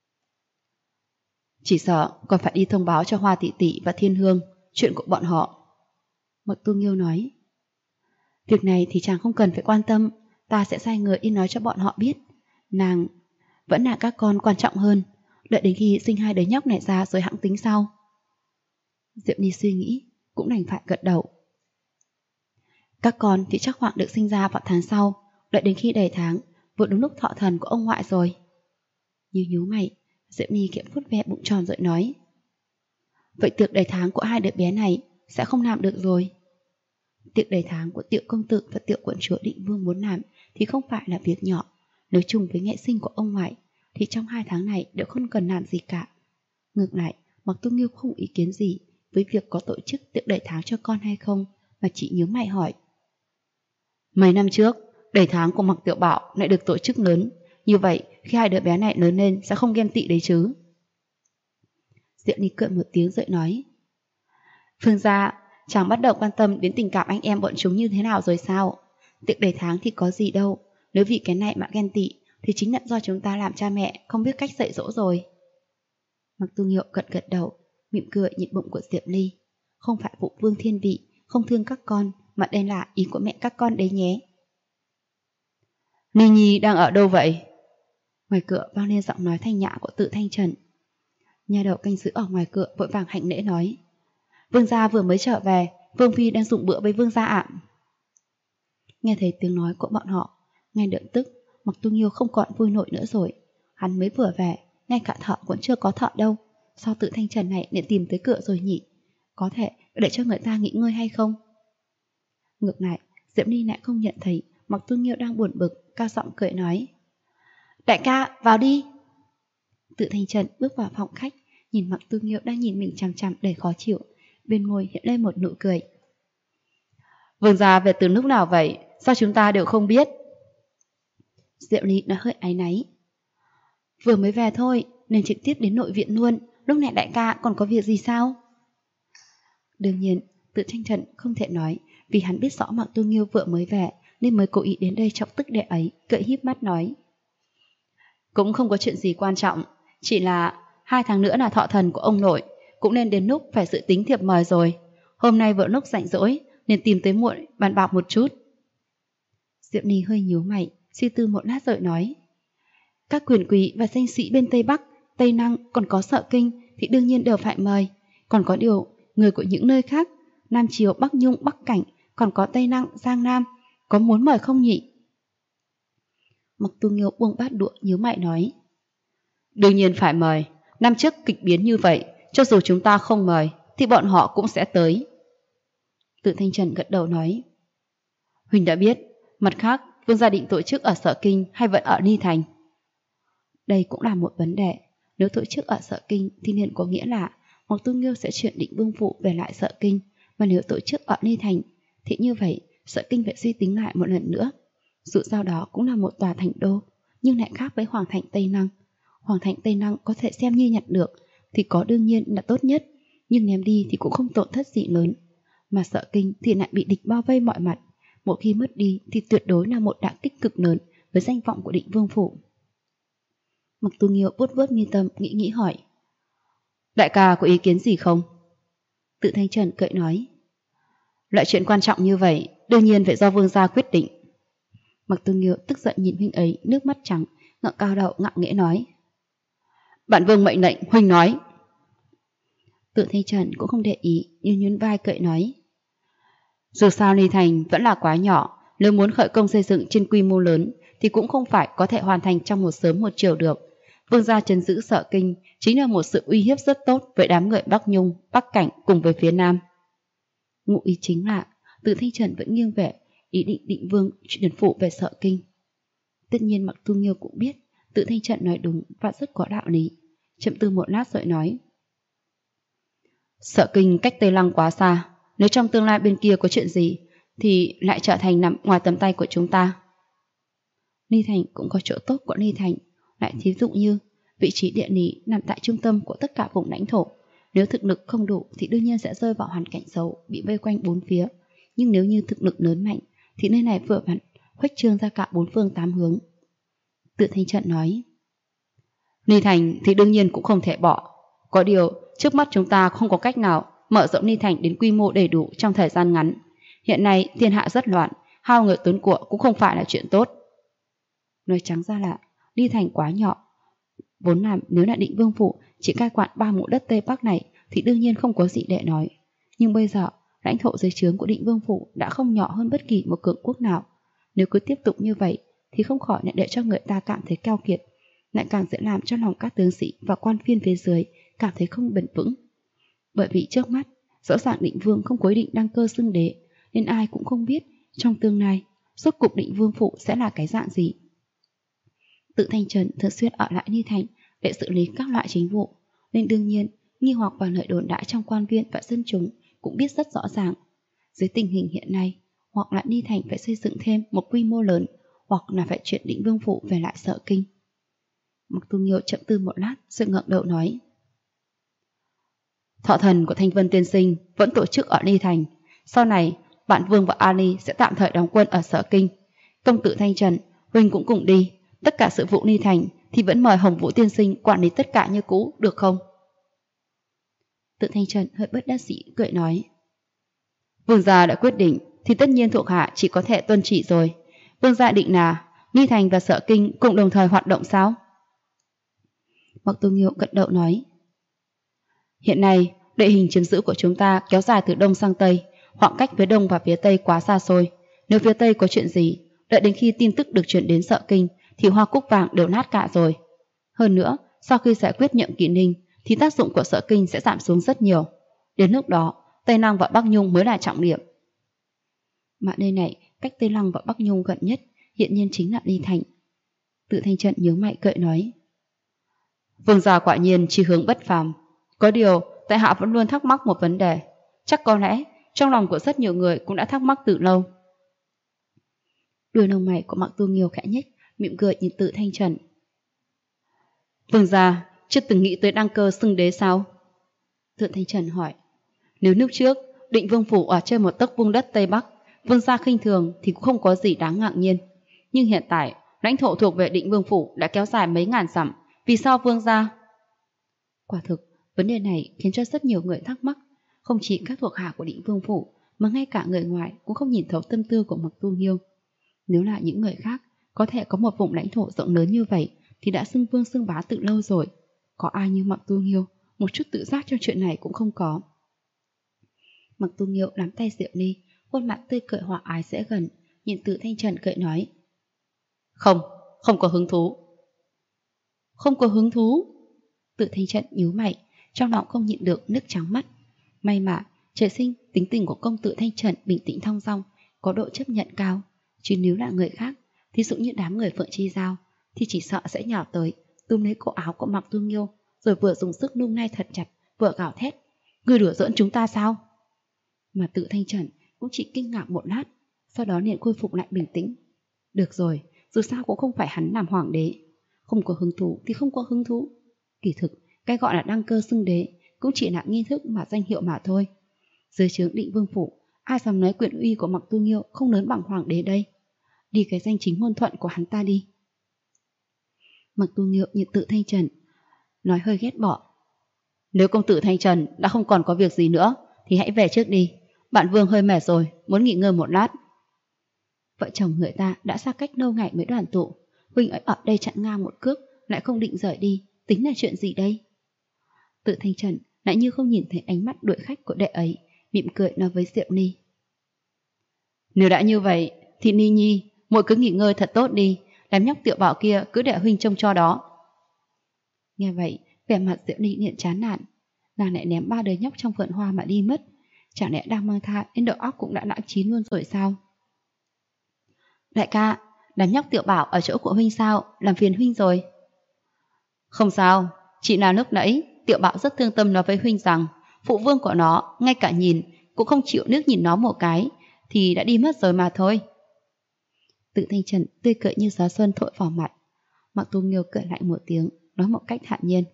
Chỉ sợ còn phải đi thông báo cho Hoa Tỷ Tỷ và Thiên Hương chuyện của bọn họ. Mạc Tu Nghiêu nói: Việc này thì chàng không cần phải quan tâm, ta sẽ sai người đi nói cho bọn họ biết. Nàng vẫn là các con quan trọng hơn, đợi đến khi sinh hai đứa nhóc này ra rồi hẵng tính sau. Diệp Ly suy nghĩ, cũng đành phải gật đầu. Các con thì chắc khoảng được sinh ra vào tháng sau, đợi đến khi đầy tháng, vừa đúng lúc thọ thần của ông ngoại rồi. Nhíu mày, Diệp Ni kiệm vuốt ve bụng tròn rồi nói: vậy tiệc đầy tháng của hai đứa bé này sẽ không làm được rồi. Tiệc đầy tháng của Tiểu công tử và Tiểu quận chúa Định Vương muốn làm thì không phải là việc nhỏ. Nếu chung với ngày sinh của ông ngoại thì trong 2 tháng này đều không cần làm gì cả. Ngược lại, Mạc Tu Nghiêu không ý kiến gì với việc có tổ chức tiệc đầy tháng cho con hay không, mà chỉ nhíu mày hỏi: mấy năm trước, đầy tháng của Mạc Tiểu Bảo lại được tổ chức lớn, như vậy khi hai đứa bé này lớn lên sẽ không ghen tị đấy chứ? Diệu Ni cười một tiếng rồi nói: Phương gia, chàng bắt đầu quan tâm đến tình cảm anh em bọn chúng như thế nào rồi sao? Tiệc đầy tháng thì có gì đâu, nếu vì cái này mà ghen tị thì chính là do chúng ta làm cha mẹ không biết cách dạy dỗ rồi. Mạc Tu Nghiêu gật đầu, mỉm cười nhìn bụng của Diệp Ly. Không phải phụ vương thiên vị, không thương các con, mà đây là ý của mẹ các con đấy nhé. Ni Nhi đang ở đâu vậy? Ngoài cửa vang lên giọng nói thanh nhã của Tự Thanh Trần. Nhà đầu canh giữ ở ngoài cửa vội vàng hạnh lễ nói: Vương gia vừa mới trở về, Vương phi đang dùng bữa với vương gia ạ. Nghe thấy tiếng nói của bọn họ, ngay lập tức Mạc Tu Nghiêu không còn vui nổi nữa rồi. Hắn mới vừa về, ngay cả thợ cũng chưa có thợ đâu, sao Tự Thanh Trần này lại tìm tới cửa rồi nhỉ? Có thể để cho người ta nghỉ ngơi hay không? Ngược lại, Diễm Ly lại không nhận thấy Mạc Tu Nghiêu đang buồn bực, cao giọng cười nói: Đại ca, vào đi. Tự Thanh Trần bước vào phòng khách, nhìn Mạc Tu Nghiêu đang nhìn mình chằm chằm đầy khó chịu, bên môi hiện lên một nụ cười. Vương gia về từ lúc nào vậy? Sao chúng ta đều không biết? Diệu Ly đã hơi áy náy. Vừa mới về thôi, nên trực tiếp đến nội viện luôn. Lúc này đại ca còn có việc gì sao? Đương nhiên, Tự Thanh Trần không thể nói, vì hắn biết rõ Mạc Tu Nghiêu vừa mới về nên mới cố ý đến đây chọc tức đệ ấy, cười híp mắt nói: Cũng không có chuyện gì quan trọng, chỉ là 2 tháng nữa là thọ thần của ông nội, cũng nên đến lúc phải dự tính thiệp mời rồi. Hôm nay vợ lúc rảnh rỗi nên tìm tới muội bàn bạc một chút. Diệp Ni hơi nhíu mày, suy tư một lát rồi nói: Các quyền quý và danh sĩ bên Tây Bắc, Tây Năng còn có Sở Kinh thì đương nhiên đều phải mời. Còn có điều, người của những nơi khác, Nam Chiếu, Bắc Nhung, Bắc Cảnh, còn có Tây Năng, Giang Nam, có muốn mời không nhỉ? Mạc Tu Nghiêu buông bát đũa nhíu mày nói: Đương nhiên phải mời. Năm trước kịch biến như vậy, cho dù chúng ta không mời thì bọn họ cũng sẽ tới. Tự Thanh Trần gật đầu nói: Huỳnh đã biết. Mặt khác, vương gia định tổ chức ở Sở Kinh hay vẫn ở Ni Thành? Đây cũng là một vấn đề. Nếu tổ chức ở Sở Kinh thì liền có nghĩa là Mạc Tu Nghiêu sẽ chuyển Định Vương Phủ về lại Sở Kinh, mà nếu tổ chức ở Ni Thành thì như vậy Sở Kinh phải suy tính lại một lần nữa. Dù sao đó cũng là một tòa thành đô, nhưng lại khác với Hoàng thành Tây Năng. Hoàng thành Tây Năng có thể xem như nhặt được thì có đương nhiên là tốt nhất, nhưng ném đi thì cũng không tổn thất gì lớn. Mà Sở Kinh thì lại bị địch bao vây mọi mặt, một khi mất đi thì tuyệt đối là một đả kích cực lớn với danh vọng của Định Vương Phủ. Mạc Tu Nghiêu vuốt mi tâm nghĩ hỏi: Đại ca có ý kiến gì không? Tự Thanh Trần cười nói: Loại chuyện quan trọng như vậy đương nhiên phải do vương gia quyết định. Mạc Tu Nghiêu tức giận nhìn huynh ấy, nước mắt trắng, ngẩng cao đầu ngạo nghễ nói: Bản vương mệnh lệnh, huynh nói. Tự Thanh Trần cũng không để ý, nhưng nhún vai cười nói: Dù sao Ni Thành vẫn là quá nhỏ, nếu muốn khởi công xây dựng trên quy mô lớn thì cũng không phải có thể hoàn thành trong một sớm một chiều được. Vương gia trấn giữ Sở Kinh chính là một sự uy hiếp rất tốt với đám người Bắc Nhung, Bắc Cảnh cùng với phía Nam. Ngụ ý chính là Tự Thanh Trần vẫn nghiêng về ý định Định Vương chuyển phủ về Sở Kinh. Tất nhiên Mạc Tu Nghiêu cũng biết Tự Thanh Trần nói đúng và rất có đạo lý. Chậm tư một lát rồi nói: Sở Kinh cách Tây Lăng quá xa, nếu trong tương lai bên kia có chuyện gì thì lại trở thành nằm ngoài tầm tay của chúng ta. Ni Thành cũng có chỗ tốt của Ni Thành, lại thí dụ như vị trí địa lý nằm tại trung tâm của tất cả vùng lãnh thổ. Nếu thực lực không đủ thì đương nhiên sẽ rơi vào hoàn cảnh xấu, bị vây quanh bốn phía. Nhưng nếu như thực lực lớn mạnh thì nơi này vừa vặn khuếch trương ra cả 4 phương 8 hướng. Tự Thanh Trần nói: Ni Thành thì đương nhiên cũng không thể bỏ. Có điều trước mắt chúng ta không có cách nào mở rộng Ni Thành đến quy mô đầy đủ trong thời gian ngắn. Hiện nay thiên hạ rất loạn, hao người tốn của cũng không phải là chuyện tốt. Nói trắng ra là Ni Thành quá nhỏ. Vốn làm nếu là Định Vương Phủ chỉ cai quản 3 mẫu đất Tây Bắc này thì đương nhiên không có gì để nói. Nhưng bây giờ lãnh thổ dưới trướng của Định Vương Phủ đã không nhỏ hơn bất kỳ một cường quốc nào. Nếu cứ tiếp tục như vậy thì không khỏi lại để cho người ta cảm thấy keo kiệt. lại càng sẽ làm cho lòng các tướng sĩ và quan viên phía dưới cảm thấy không bền vững. Bởi vì trước mắt, rõ ràng Định Vương không có ý định đăng cơ xưng đế, nên ai cũng không biết trong tương lai rốt cục Định Vương phủ sẽ là cái dạng gì. Tự Thanh Trần thường xuyên ở lại Ni Thành để xử lý các loại chính vụ, nên đương nhiên nghi hoặc và lời đồn đại trong quan viên và dân chúng cũng biết rất rõ ràng. Dưới tình hình hiện nay, hoặc là Ni Thành phải xây dựng thêm một quy mô lớn, hoặc là phải chuyển Định Vương phủ về lại Sở Kinh. Mặc Tu Nghiêu chậm tư một lát rồi ngẩng đầu nói: Thọ thần của Thanh Vân tiên sinh vẫn tổ chức ở Ni Thành. Sau này, bạn Vương và Ali sẽ tạm thời đóng quân ở Sở Kinh. Công tử Thanh Trần, huynh cũng cùng đi. Tất cả sự vụ Ni Thành thì vẫn mời Hồng Vũ tiên sinh quản lý tất cả như cũ, được không? Tự Thanh Trần hơi bất đắc dĩ cười nói: Vương gia đã quyết định thì tất nhiên thuộc hạ chỉ có thể tuân chỉ rồi. Vương gia định là Ni Thành và Sở Kinh cùng đồng thời hoạt động sao? Mặc Tu Nghiêu gật đầu nói: Hiện nay, địa hình chiếm giữ của chúng ta kéo dài từ đông sang tây, khoảng cách phía đông và phía tây quá xa xôi. Nếu phía tây có chuyện gì, đợi đến khi tin tức được chuyển đến Sở Kinh thì hoa cúc vàng đều nát cả rồi. Hơn nữa, sau khi giải quyết Nhậm Kỵ Ninh thì tác dụng của Sở Kinh sẽ giảm xuống rất nhiều. Đến lúc đó, Tây Lăng và Bắc Nhung mới là trọng điểm. Mà nơi này cách Tây Lăng và Bắc Nhung gần nhất hiện nhiên chính là Ni Thành. Tự Thanh Trần nhướng mày cười nói: Vương gia quả nhiên chí hướng bất phàm. Có điều, tại hạ vẫn luôn thắc mắc một vấn đề. Chắc có lẽ trong lòng của rất nhiều người cũng đã thắc mắc từ lâu. Đuôi lông mày của Mặc Tu Nghiêu khẽ nhếch, mỉm cười nhìn Tự Thanh Trần. Vương gia chưa từng nghĩ tới đăng cơ xưng đế sao? Tự Thanh Trần hỏi. Nếu lúc trước Định Vương phủ ở trên một tấc vuông đất Tây Bắc, Vương gia khinh thường thì cũng không có gì đáng ngạc nhiên. Nhưng hiện tại lãnh thổ thuộc về Định Vương phủ đã kéo dài mấy ngàn dặm, vì sao Vương gia? Quả thực, vấn đề này khiến cho rất nhiều người thắc mắc. Không chỉ các thuộc hạ của Định Vương phủ, mà ngay cả người ngoài cũng không nhìn thấu tâm tư của Mặc Tu Nghiêu. Nếu là những người khác, có thể có một vùng lãnh thổ rộng lớn như vậy thì đã xưng vương xưng bá từ lâu rồi. Có ai như Mặc Tu Nghiêu, một chút tự giác trong chuyện này cũng không có. Mặc Tu Nghiêu nắm tay Diệu Ly, khuôn mặt tươi cười hòa ái dễ gần, nhìn Tự Thanh Trần cười nói: Không có hứng thú. Không có hứng thú? Tự Thanh Trần nhíu mày, trong lòng không nhịn được nước trắng mắt. May mà trời sinh tính tình của công tử Thanh Trần bình tĩnh thong dong, có độ chấp nhận cao. Chứ nếu là người khác, thí dụ như đám người Phượng Chi Giao, thì chỉ sợ sẽ nhào tới túm lấy cổ áo của Mặc Tu Nghiêu, rồi vừa dùng sức nung nay thật chặt, vừa gào thét: Ngươi đùa giỡn chúng ta sao? Mà Tự Thanh Trần cũng chỉ kinh ngạc một lát, sau đó liền khôi phục lại bình tĩnh. Được rồi, dù sao cũng không phải hắn làm hoàng đế. Không có hứng thú thì không có hứng thú. Kỳ thực, cái gọi là đăng cơ xưng đế cũng chỉ là nghi thức mà danh hiệu mà thôi. Dưới trướng Định Vương phủ, ai dám nói quyền uy của Mặc Tu Nghiêu không lớn bằng hoàng đế đây? Đi cái danh chính ngôn thuận của hắn ta đi. Mặc Tu Nghiêu nhìn Tự Thanh Trần, nói hơi ghét bỏ: Nếu công tử Thanh Trần đã không còn có việc gì nữa thì hãy về trước đi. Bạn Vương hơi mệt rồi, muốn nghỉ ngơi một lát. Vợ chồng người ta đã xa cách lâu ngày mới đoàn tụ, huynh ấy ở đây chặn ngang một cước, lại không định rời đi, tính là chuyện gì đây? Tự Thanh Trần lại như không nhìn thấy ánh mắt đuổi khách của đệ ấy, mỉm cười nói với Diệu Ly: Nếu đã như vậy thì Ni Nhi, muội cứ nghỉ ngơi thật tốt đi, đám nhóc Tiểu Bảo kia cứ để huynh trông cho đó. Nghe vậy, vẻ mặt Diệu Ly liền chán nản, nàng lại ném 3 đứa nhóc trong vườn hoa mà đi mất. Chẳng lẽ đang mang thai nên đầu óc cũng đã lãng chín luôn rồi sao? Đại ca, đám nhóc Tiểu Bảo ở chỗ của huynh sao? Làm phiền huynh rồi. Không sao, chị nào lúc nãy Tiểu Bảo rất thương tâm nói với huynh rằng phụ vương của nó ngay cả nhìn cũng không chịu nước nhìn nó một cái thì đã đi mất rồi mà thôi. Tự Thanh Trần tươi cười như gió xuân thổi vào mặt. Mặc Tu Nghiêu cười lại một tiếng, nói một cách thản nhiên: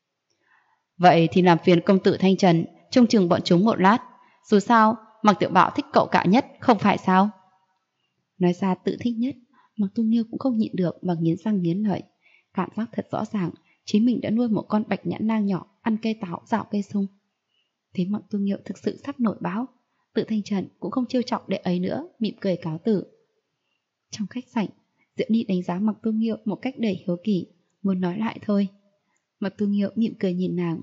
Vậy thì làm phiền công tử Thanh Trần trông chừng bọn chúng một lát. Dù sao, Mặc Tiểu Bảo thích cậu cả nhất, không phải sao? Nói ra tự thích nhất, Mặc Tu Nghiêu cũng không nhịn được mà nghiến răng nghiến lợi. Cảm giác thật rõ ràng chính mình đã nuôi một con bạch nhãn nang nhỏ ăn cây táo dạo cây sung. Thế Mặc Tu Nghiêu thực sự sắp nổi báo. Tự Thanh Trần cũng không trêu chọc đệ ấy nữa, mỉm cười cáo tử. Trong khách sảnh, Diệu Ly đánh giá Mặc Tu Nghiêu một cách đầy hiếu kỳ, muốn nói lại thôi. Mặc Tu Nghiêu mỉm cười nhìn nàng: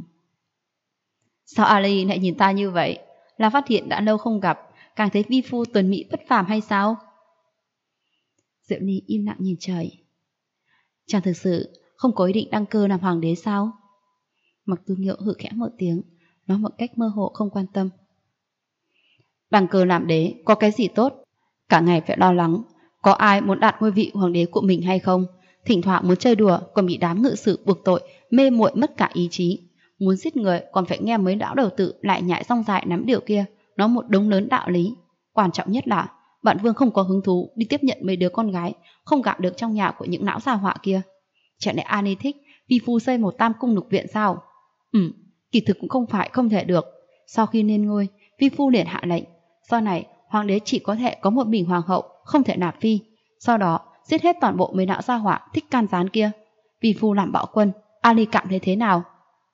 Sao Ali lại nhìn ta như vậy? Là phát hiện đã lâu không gặp, càng thấy vi phu tuần mỹ bất phàm hay sao? Diệu Ly im lặng nhìn trời. Chàng thực sự không có ý định đăng cơ làm hoàng đế sao? Mặc Tư Nghiêu hừ khẽ một tiếng, nói một cách mơ hồ không quan tâm. Đăng cơ làm đế có cái gì tốt? Cả ngày phải lo lắng, có ai muốn đạt ngôi vị hoàng đế của mình hay không? Thỉnh thoảng muốn chơi đùa còn bị đám ngự sử buộc tội, mê muội mất cả ý chí. Muốn giết người còn phải nghe mấy lão đầu tự lại nhại rong dài nắm điều kia, nói một đống lớn đạo lý. Quan trọng nhất là bản vương không có hứng thú đi tiếp nhận mấy đứa con gái không gạo được trong nhà của những lão gia họa kia. Chẳng lẽ An thích vi phu xây một tam cung lục viện sao? Kỳ thực cũng không phải không thể được. Sau khi lên ngôi, vi phu liền hạ lệnh, sau này hoàng đế chỉ có thể có một mình hoàng hậu, không thể nạp phi. Sau đó giết hết toàn bộ mấy lão gia họa thích can gián kia. Vi phu làm bạo quân, Ali cảm thấy thế nào?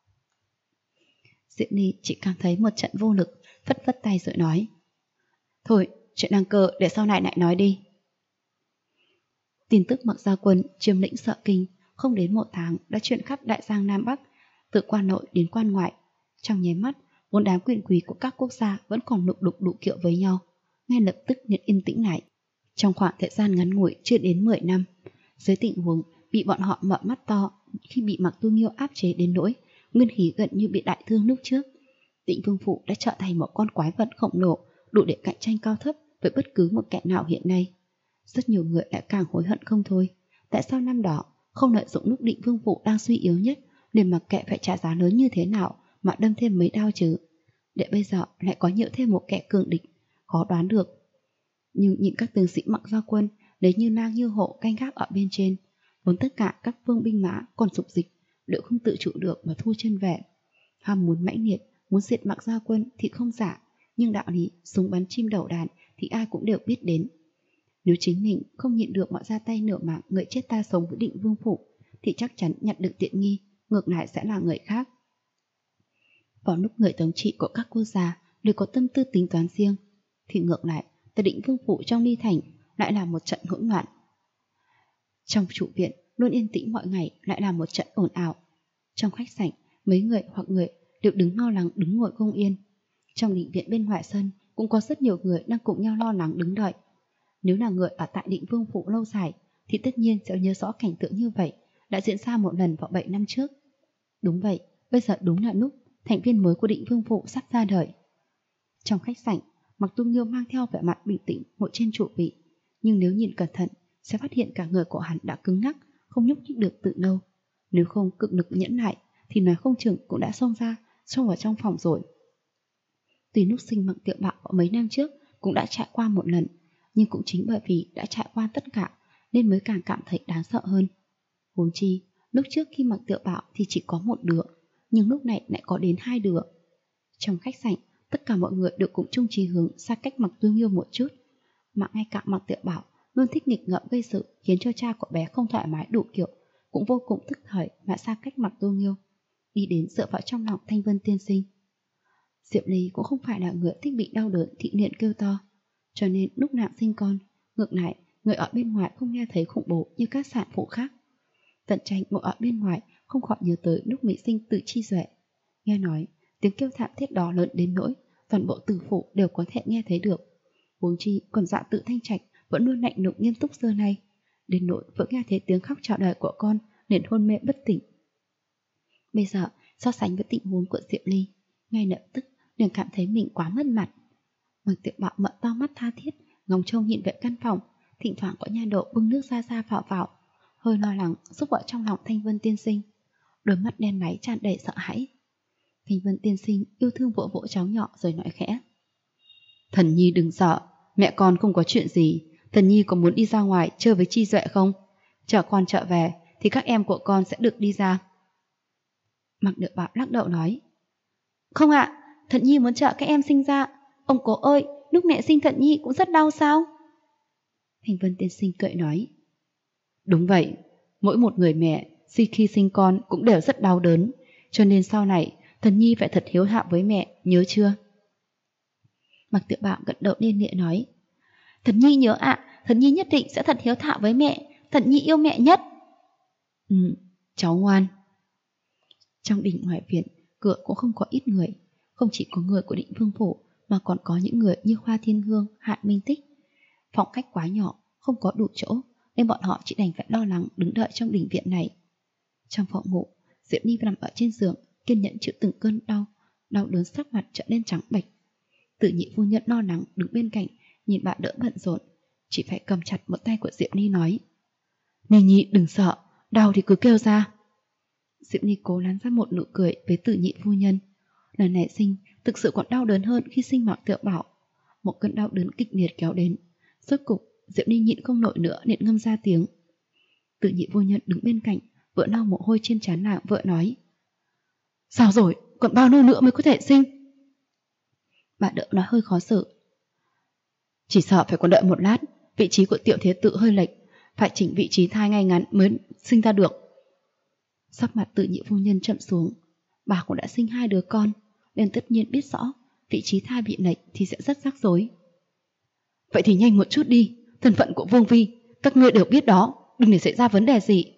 Diệu Ly chỉ cảm thấy một trận vô lực, phất phất tay rồi nói: Thôi, chuyện đăng cơ để sau này lại nói đi. Tin tức Mặc Gia Quân chiếm lĩnh Sợ Kinh không đến 1 tháng đã truyền khắp Đại Giang Nam Bắc, từ quan nội đến quan ngoại. Trong nháy mắt, 4 đám quyền quý của các quốc gia vẫn còn lục đục đụ kiệu với nhau, ngay lập tức liền yên tĩnh lại. Trong khoảng thời gian ngắn ngủi chưa đến 10 năm, dưới tình huống bị bọn họ mở mắt to khi bị Mặc Tu Nghiêu áp chế đến nỗi nguyên khí gần như bị đại thương lúc trước, Định Vương Phủ đã trở thành một con quái vật khổng lồ, đủ để cạnh tranh cao thấp với bất cứ một kẻ nào hiện nay. Rất nhiều người lại càng hối hận không thôi. Tại sao năm đó không lợi dụng lúc Định Vương Phủ đang suy yếu nhất, để mặc kệ phải trả giá lớn như thế nào mà đâm thêm mấy đao chứ? Để bây giờ lại có nhiều thêm một kẻ cường địch, khó đoán được. Nhưng nhìn các tướng sĩ Mặc Gia Quân lấy như nang như hổ canh gác ở bên trên, vốn tất cả các vương binh mã còn dục dịch đều không tự chủ được mà thu chân về. Ham muốn mãnh liệt, muốn diệt Mặc Gia Quân thì không giả, nhưng đạo lý súng bắn chim đầu đàn thì ai cũng đều biết đến. Nếu chính mình không nhịn được mà ra tay nửa mạng người chết ta sống với Định Vương Phủ, thì chắc chắn nhận được tiện nghi, ngược lại sẽ là người khác. Vào lúc người thống trị của các quốc gia đều có tâm tư tính toán riêng, thì ngược lại tại Định Vương Phủ trong Ly Thành lại là một trận hỗn loạn. Trong trụ viện luôn yên tĩnh mọi ngày lại là một trận ồn ào. Trong khách sảnh, mấy người hoặc người đều đứng lo lắng đứng ngồi không yên. Trong định viện bên ngoài sân cũng có rất nhiều người đang cùng nhau lo lắng đứng đợi. Nếu là người ở tại Định Vương Phủ lâu dài thì tất nhiên sẽ nhớ rõ cảnh tượng như vậy đã diễn ra một lần vào 7 năm trước. Đúng vậy, bây giờ đúng là lúc thành viên mới của Định Vương Phủ sắp ra đời. Trong khách sảnh, Mặc Tu Nghiêu mang theo vẻ mặt bình tĩnh ngồi trên trụ vị, nhưng nếu nhìn cẩn thận sẽ phát hiện cả người của hắn đã cứng ngắc, không nhúc nhích được từ lâu. Nếu không cực lực nhẫn nại thì nói không chừng cũng đã xông vào trong phòng rồi. Tuy lúc sinh Mặc Tiệu Bạo mấy năm trước cũng đã trải qua một lần, nhưng cũng chính bởi vì đã trải qua tất cả nên mới càng cảm thấy đáng sợ hơn. Huống chi, lúc trước khi Mặc Tiệu Bạo thì chỉ có một đứa, nhưng lúc này lại có đến 2 đứa. Trong khách sảnh, tất cả mọi người đều cùng chung chí hướng xa cách Mặc Tu Nghiêu một chút, mà ngay cả Mặc Tiệu Bảo luôn thích nghịch ngợm gây sự, khiến cho cha của bé không thoải mái đủ kiểu, cũng vô cùng tức thời mà xa cách Mặc Tu Nghiêu, đi đến dựa vào trong lòng Thanh Vân tiên sinh. Diệp Ly cũng không phải là người thích bị đau đớn thị liện kêu to, cho nên lúc nào sinh con, ngược lại người ở bên ngoài không nghe thấy khủng bố như các sản phụ khác. Tận Tranh ngồi ở bên ngoài không khỏi nhớ tới lúc mỹ sinh Tự Chi Duệ, nghe nói tiếng kêu thảm thiết đó lớn đến nỗi toàn bộ Từ Phủ đều có thể nghe thấy được. Huống chi còn Dạ Tự Thanh Trạch vẫn luôn lạnh lùng nghiêm túc xưa nay, đến nỗi vẫn nghe thấy tiếng khóc chào đời của con liền hôn mê bất tỉnh. Bây giờ so sánh với tình huống của Diệp Ly, ngay lập tức liền cảm thấy mình quá mất mặt. Mặc Tiệu Bạo mở to mắt tha thiết ngóng trông nhìn về căn phòng, thỉnh thoảng có nha độ bưng nước ra vào, hơi lo lắng giúp vợ trong lòng Thanh Vân tiên sinh, đôi mắt đen láy tràn đầy sợ hãi. Thanh Vân tiên sinh yêu thương vỗ vỗ cháu nhỏ rồi nói khẽ: Thần nhi đừng sợ, mẹ con không có chuyện gì. Thần nhi có muốn đi ra ngoài chơi với Chi Duệ không? Chờ con trở về thì các em của con sẽ được đi ra. Mặc Tiệu Bạo lắc đầu nói: Không ạ, Thần nhi muốn chờ các em sinh ra. Ông cố ơi, lúc mẹ sinh Thần nhi cũng rất đau sao? Thanh Vân tiên sinh cười nói: Đúng vậy, mỗi một người mẹ khi sinh con cũng đều rất đau đớn, cho nên sau này Thần nhi phải thật hiếu thảo với mẹ, nhớ chưa? Mặc Tiệu Bạo gật đầu liên lịa nói: Thần nhi nhớ ạ, Thần nhi nhất định sẽ thật hiếu thảo với mẹ, Thần nhi yêu mẹ nhất. Cháu ngoan. Trong đình ngoài viện, cửa cũng không có ít người, không chỉ có người của Định Vương Phủ mà còn có những người như Khoa Thiên Hương, Hạ Minh Tích. Phòng khách quá nhỏ, không có đủ chỗ nên bọn họ chỉ đành phải lo lắng đứng đợi trong đình viện này. Trong phòng ngủ, Diệp Ni nằm ở trên giường, kiên nhẫn chịu từng cơn đau đớn, sắc mặt trở nên trắng bệch. Tử nhị phu nhân lo lắng đứng bên cạnh, nhìn bà đỡ bận rộn, chỉ phải cầm chặt một tay của Diệp Ni nói: Ni Nhi đừng sợ, đau thì cứ kêu ra. Diệp Ni cố nắn ra một nụ cười với Tử nhị phu nhân. Lần này sinh thực sự còn đau đớn hơn khi sinh Mạc Tiểu Bảo. Một cơn đau đớn kịch liệt kéo đến. Rốt cục Diệp Ni nhịn không nổi nữa nên ngâm ra tiếng. Tử nhị phu nhân đứng bên cạnh, vợ lau mồ hôi trên trán nàng, vợ nói: Sao rồi, còn bao lâu nữa mới có thể sinh? Bà đỡ nói hơi khó xử: Chỉ sợ phải còn đợi một lát, vị trí của Tiểu Thế Tử hơi lệch, phải chỉnh vị trí thai ngay ngắn mới sinh ra được. Sắc mặt Tử nhị phu nhân chậm xuống. Bà cũng đã sinh 2 đứa con, nên tất nhiên biết rõ vị trí thai bị lệch thì sẽ rất rắc rối. Vậy thì nhanh một chút đi, thân phận của Vương Phi các ngươi đều biết đó, đừng để xảy ra vấn đề gì.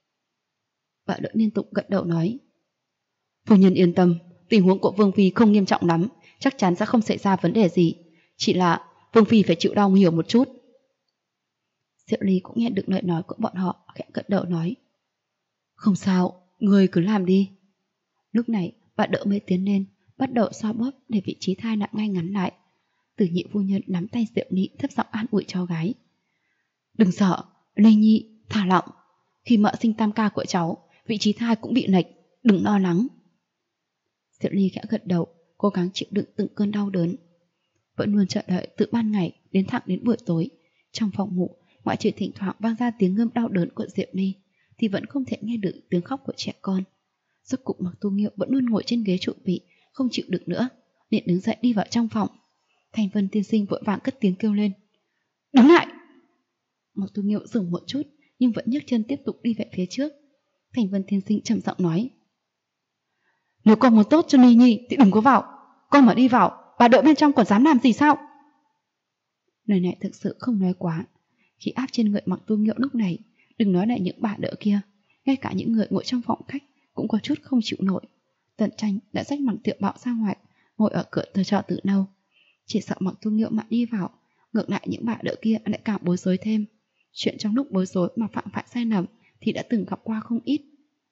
Bà đỡ liên tục gật đầu nói: Phu nhân yên tâm, tình huống của Vương Phi không nghiêm trọng lắm, chắc chắn sẽ không xảy ra vấn đề gì, chỉ là Vương Phi phải chịu đau nhiều một chút. Diệu Ly cũng nghe được lời nói của bọn họ, khẽ gật đầu nói: Không sao, ngươi cứ làm đi. Lúc này bà đỡ mới tiến lên, bắt đầu xoa bóp để vị trí thai nặng ngay ngắn lại. Tử nhị phu nhân nắm tay Diệu Ly thấp giọng an ủi cháu gái: Đừng sợ, Ly Nhi, thả lỏng. Khi mợ sinh tam ca của cháu, vị trí thai cũng bị lệch, đừng lo lắng. Diệu Ly khẽ gật đầu, cố gắng chịu đựng từng cơn đau đớn. Vẫn luôn chờ đợi từ ban ngày đến thẳng đến buổi tối. Trong phòng ngủ, ngoại trừ thỉnh thoảng vang ra tiếng ngâm đau đớn của Diệu Ly, thì vẫn không thể nghe được tiếng khóc của trẻ con. Rốt cục Mạc Tu Nghiêu vẫn luôn ngồi trên ghế trụ vị, không chịu được nữa, liền đứng dậy đi vào trong phòng. Thanh Vân tiên sinh vội vàng cất tiếng kêu lên: Đứng lại! Mạc Tu Nghiêu dừng một chút, nhưng vẫn nhấc chân tiếp tục đi về phía trước. Thanh Vân tiên sinh trầm giọng nói: Nếu con muốn tốt cho Ly Nhi thì đừng có vào, con mà đi vào, bà đỡ bên trong còn dám làm gì sao? Lời này thực sự không nói quá. Khi áp trên người Mạc Tu Nghiêu lúc này, đừng nói là những bà đỡ kia, ngay cả những người ngồi trong phòng khách cũng có chút không chịu nổi. Tần Tranh đã xách Mạc Tiểu Bảo ra ngoài, ngồi ở cửa từ trọ từ lâu. Chỉ sợ Mạc Tu Nghiêu mà đi vào, ngược lại những bà đỡ kia lại càng bối rối thêm. Chuyện trong lúc bối rối mà phạm phải sai lầm thì đã từng gặp qua không ít.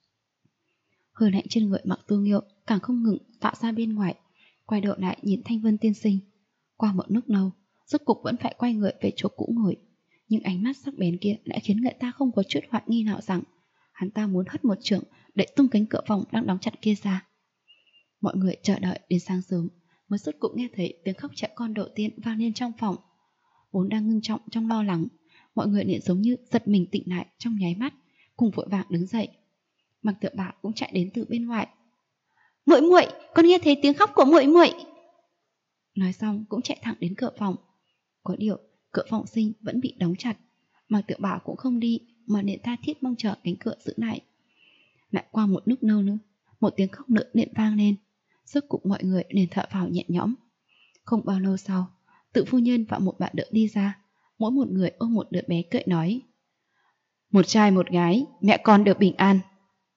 Hơi lạnh trên người Mạc Tu Nghiêu càng không ngừng tạo ra bên ngoài. Quay đầu lại nhìn Thanh Vân tiên sinh. Qua một lúc lâu, rốt cục vẫn phải quay người về chỗ cũ ngồi. Nhưng ánh mắt sắc bén kia lại khiến người ta không có chút hoài nghi nào rằng hắn ta muốn hất một chưởng để tung cánh cửa phòng đang đóng chặt kia ra. Mọi người chờ đợi đến sáng sớm mới rốt cục nghe thấy tiếng khóc trẻ con đầu tiên vang lên trong phòng. Vốn đang ngưng trọng trong lo lắng, mọi người liền giống như giật mình tỉnh lại trong nháy mắt, cùng vội vàng đứng dậy. Mạc Tiểu Bảo cũng chạy đến từ bên ngoài. Muội muội, con nghe thấy tiếng khóc của muội muội. Nói xong cũng chạy thẳng đến cửa phòng. Có điều cửa phòng sinh vẫn bị đóng chặt. Mạc Tiểu Bảo cũng không đi mà liền tha thiết mong chờ cánh cửa giữ lại. Lại qua một lúc lâu nữa, một tiếng khóc nữa liền vang lên. Rốt cục mọi người liền thở phào nhẹ nhõm. Không bao lâu sau, Tự phu nhân và một bạn đỡ đi ra, mỗi một người ôm một đứa bé cười nói: Một trai một gái, mẹ con được bình an.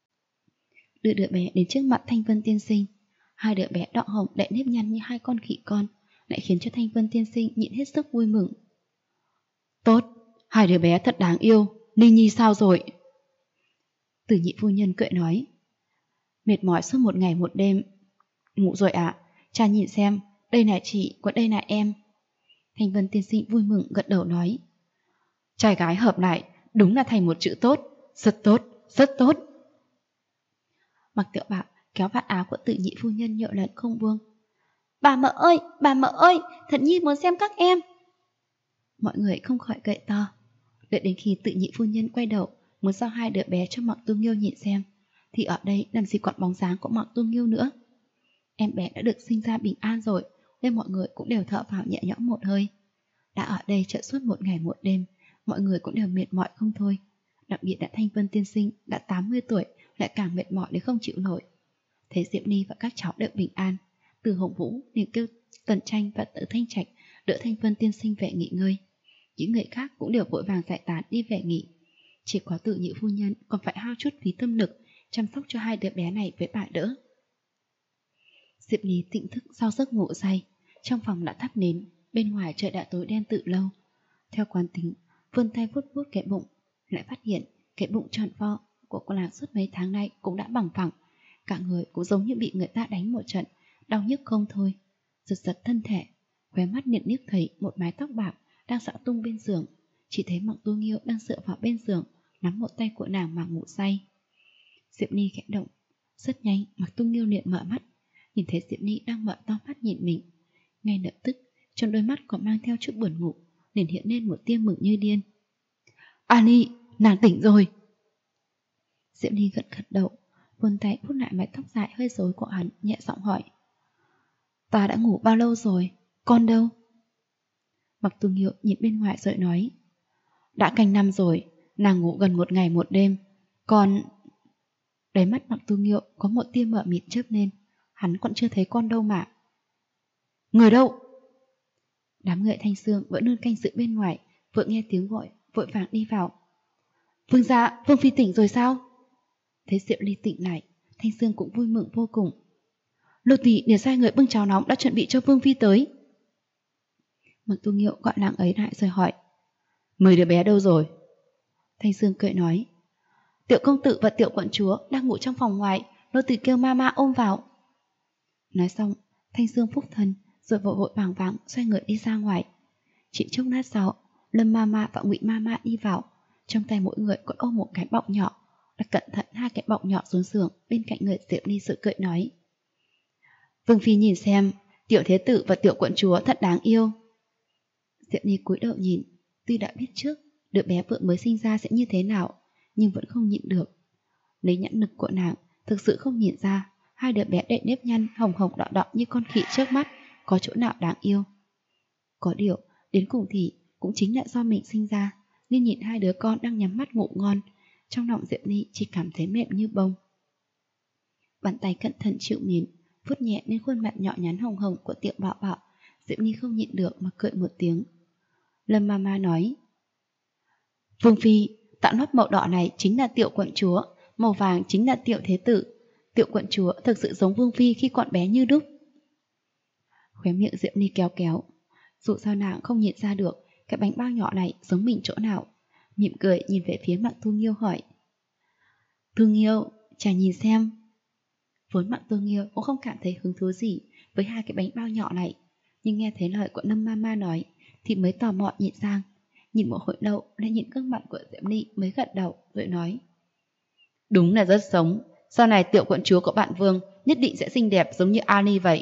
Đưa đứa bé đến trước mặt Thanh Vân tiên sinh. 2 đứa bé đỏ hồng lại nếp nhăn như 2 con khỉ con, lại khiến cho Thanh Vân tiên sinh nhịn hết sức vui mừng. Tốt, 2 đứa bé thật đáng yêu. Ly Nhi sao rồi? Tử nhị phu nhân cười nói: Mệt mỏi suốt một ngày một đêm. Ngủ rồi ạ. Cha nhìn xem, đây là chị, còn đây là em. Thanh Vân tiên sinh vui mừng gật đầu nói: Trai gái hợp lại, đúng là thành một chữ tốt. Rất tốt, rất tốt. Mạc Tiểu Bảo kéo vạt áo của Tử nhị phu nhân nhiều lần không buông. Bà mợ ơi, Thật Nhi muốn xem các em. Mọi người không khỏi cười to. Đợi đến khi Tử nhị phu nhân quay đầu muốn giao 2 đứa bé cho Mạc Tu Nghiêu nhìn xem, thì ở đây làm gì còn bóng dáng của Mạc Tu Nghiêu nữa. Em bé đã được sinh ra bình an rồi, nên mọi người cũng đều thở phào nhẹ nhõm một hơi. Đã ở đây chờ suốt một ngày một đêm, mọi người cũng đều mệt mỏi không thôi. Đặc biệt là Thanh Vân tiên sinh đã 80 tuổi, lại càng mệt mỏi đến không chịu nổi. Thấy Diệp Ni và các cháu đều bình an, Từ Hồng Vũ liền kêu Tần Tranh và Tử Thanh Trạch đỡ Thanh Vân tiên sinh về nghỉ ngơi. Những người khác cũng đều vội vàng giải tán đi về nghỉ. Chỉ có Tử nhị phu nhân còn phải hao chút phí tâm lực chăm sóc cho 2 đứa bé này với bà đỡ. Diệp Ni tỉnh thức sau giấc ngủ say. Trong phòng đã thắp nến, bên ngoài trời đã tối đen từ lâu. Theo quán tính, vươn tay vuốt vuốt cái bụng, lại phát hiện cái bụng tròn vo, của cô nàng suốt mấy tháng nay cũng đã bằng phẳng. Cả người cũng giống như bị người ta đánh một trận, đau nhức không thôi. Giật giật thân thể, khóe mắt nhận liếc thấy một mái tóc bạc đang xõa tung bên giường. Chỉ thấy Mạc Tu Nghiêu đang dựa vào bên giường, nắm một tay của nàng mà ngủ say. Diệp Ni khẽ động. Rất nhanh, Mạc Tu Nghiêu liền mở mắt, nhìn thấy Diệp Ni đang mở to mắt nhìn mình. Ngay lập tức, trong đôi mắt còn mang theo chút buồn ngủ, liền hiện lên một tia mừng như điên. Ani, nàng tỉnh rồi. Diệp Ni gật gật đầu, vươn tay vuốt lại mái tóc dài hơi rối của hắn, nhẹ giọng hỏi. Ta đã ngủ bao lâu rồi? Con đâu? Mạc Tu Nghiêu nhìn bên ngoài rồi nói. Đã canh năm rồi, nàng ngủ gần 1 ngày 1 đêm. Con... Đáy mắt Mạc Tu Nghiêu có một tia mờ mịt chớp lên. Hắn còn chưa thấy con đâu mà. Người đâu? Đám người Thanh Sương vẫn luôn canh giữ bên ngoài, vừa nghe tiếng gọi, vội vàng đi vào. Vương gia, Vương phi tỉnh rồi sao? Thấy Diệp Ly tỉnh lại, Thanh Sương cũng vui mừng vô cùng. Lô tỳ liền sai người bưng cháo nóng đã chuẩn bị cho Vương phi tới. Mạc Tu Nghiêu gọi nàng ấy lại rồi hỏi. 10 đứa bé đâu rồi? Thanh Sương cười nói. Tiểu công tử và tiểu quận chúa đang ngủ trong phòng ngoài, lô tỳ kêu mama ôm vào. Nói xong, Thanh Sương phúc thân, rồi vội vội vàng vàng xoay người đi ra ngoài. Chỉ chốc lát sau, Lâm mama và Ngụy mama đi vào, trong tay mỗi người còn ôm một cái bọng nhỏ, đặt cẩn thận 2 cái bọng nhỏ xuống giường bên cạnh người Diệp Ly sự cười nói. Vương phi nhìn xem, tiểu thế tử và tiểu quận chúa thật đáng yêu. Diệp Ly cúi đầu nhìn, tuy đã biết trước đứa bé vừa mới sinh ra sẽ như thế nào, nhưng vẫn không nhịn được. Lấy nhãn lực của nàng, thực sự không nhìn ra 2 đứa bé đầy nếp nhăn hồng hồng đỏ đỏ như con khỉ trước mắt có chỗ nào đáng yêu. Có điều, đến cùng thì cũng chính là do mình sinh ra, nên nhìn 2 đứa con đang nhắm mắt ngủ ngon, trong lòng Diệp Ly chỉ cảm thấy mềm như bông. Bàn tay cẩn thận chịu mến, vuốt nhẹ lên khuôn mặt nhỏ nhắn hồng hồng của tiểu Bảo Bảo. Diệp Ly không nhịn được mà cười một tiếng. Lâm mama nói. Vương phi, tạo nót màu đỏ này chính là tiểu quận chúa, màu vàng chính là tiểu thế tử. Tiểu quận chúa thực sự giống Vương phi khi còn bé như đúc. Khóe miệng Diệp Ly kéo kéo. Dù sao nàng không nhận ra được cái bánh bao nhỏ này giống mình chỗ nào. Mỉm cười nhìn về phía Mạc Tu Nghiêu hỏi. Tu Nghiêu, chàng nhìn xem. Vốn Mạc Tu Nghiêu cũng không cảm thấy hứng thú gì với 2 cái bánh bao nhỏ này, nhưng nghe thấy lời của Lâm mama nói thì mới tò mò nhìn sang. Nhìn một hồi lâu lại nhìn gương mặt của Diệp Ly mới gật đầu rồi nói. Đúng là rất giống. Sau này tiểu quận chúa của bạn Vương nhất định sẽ xinh đẹp giống như Annie vậy.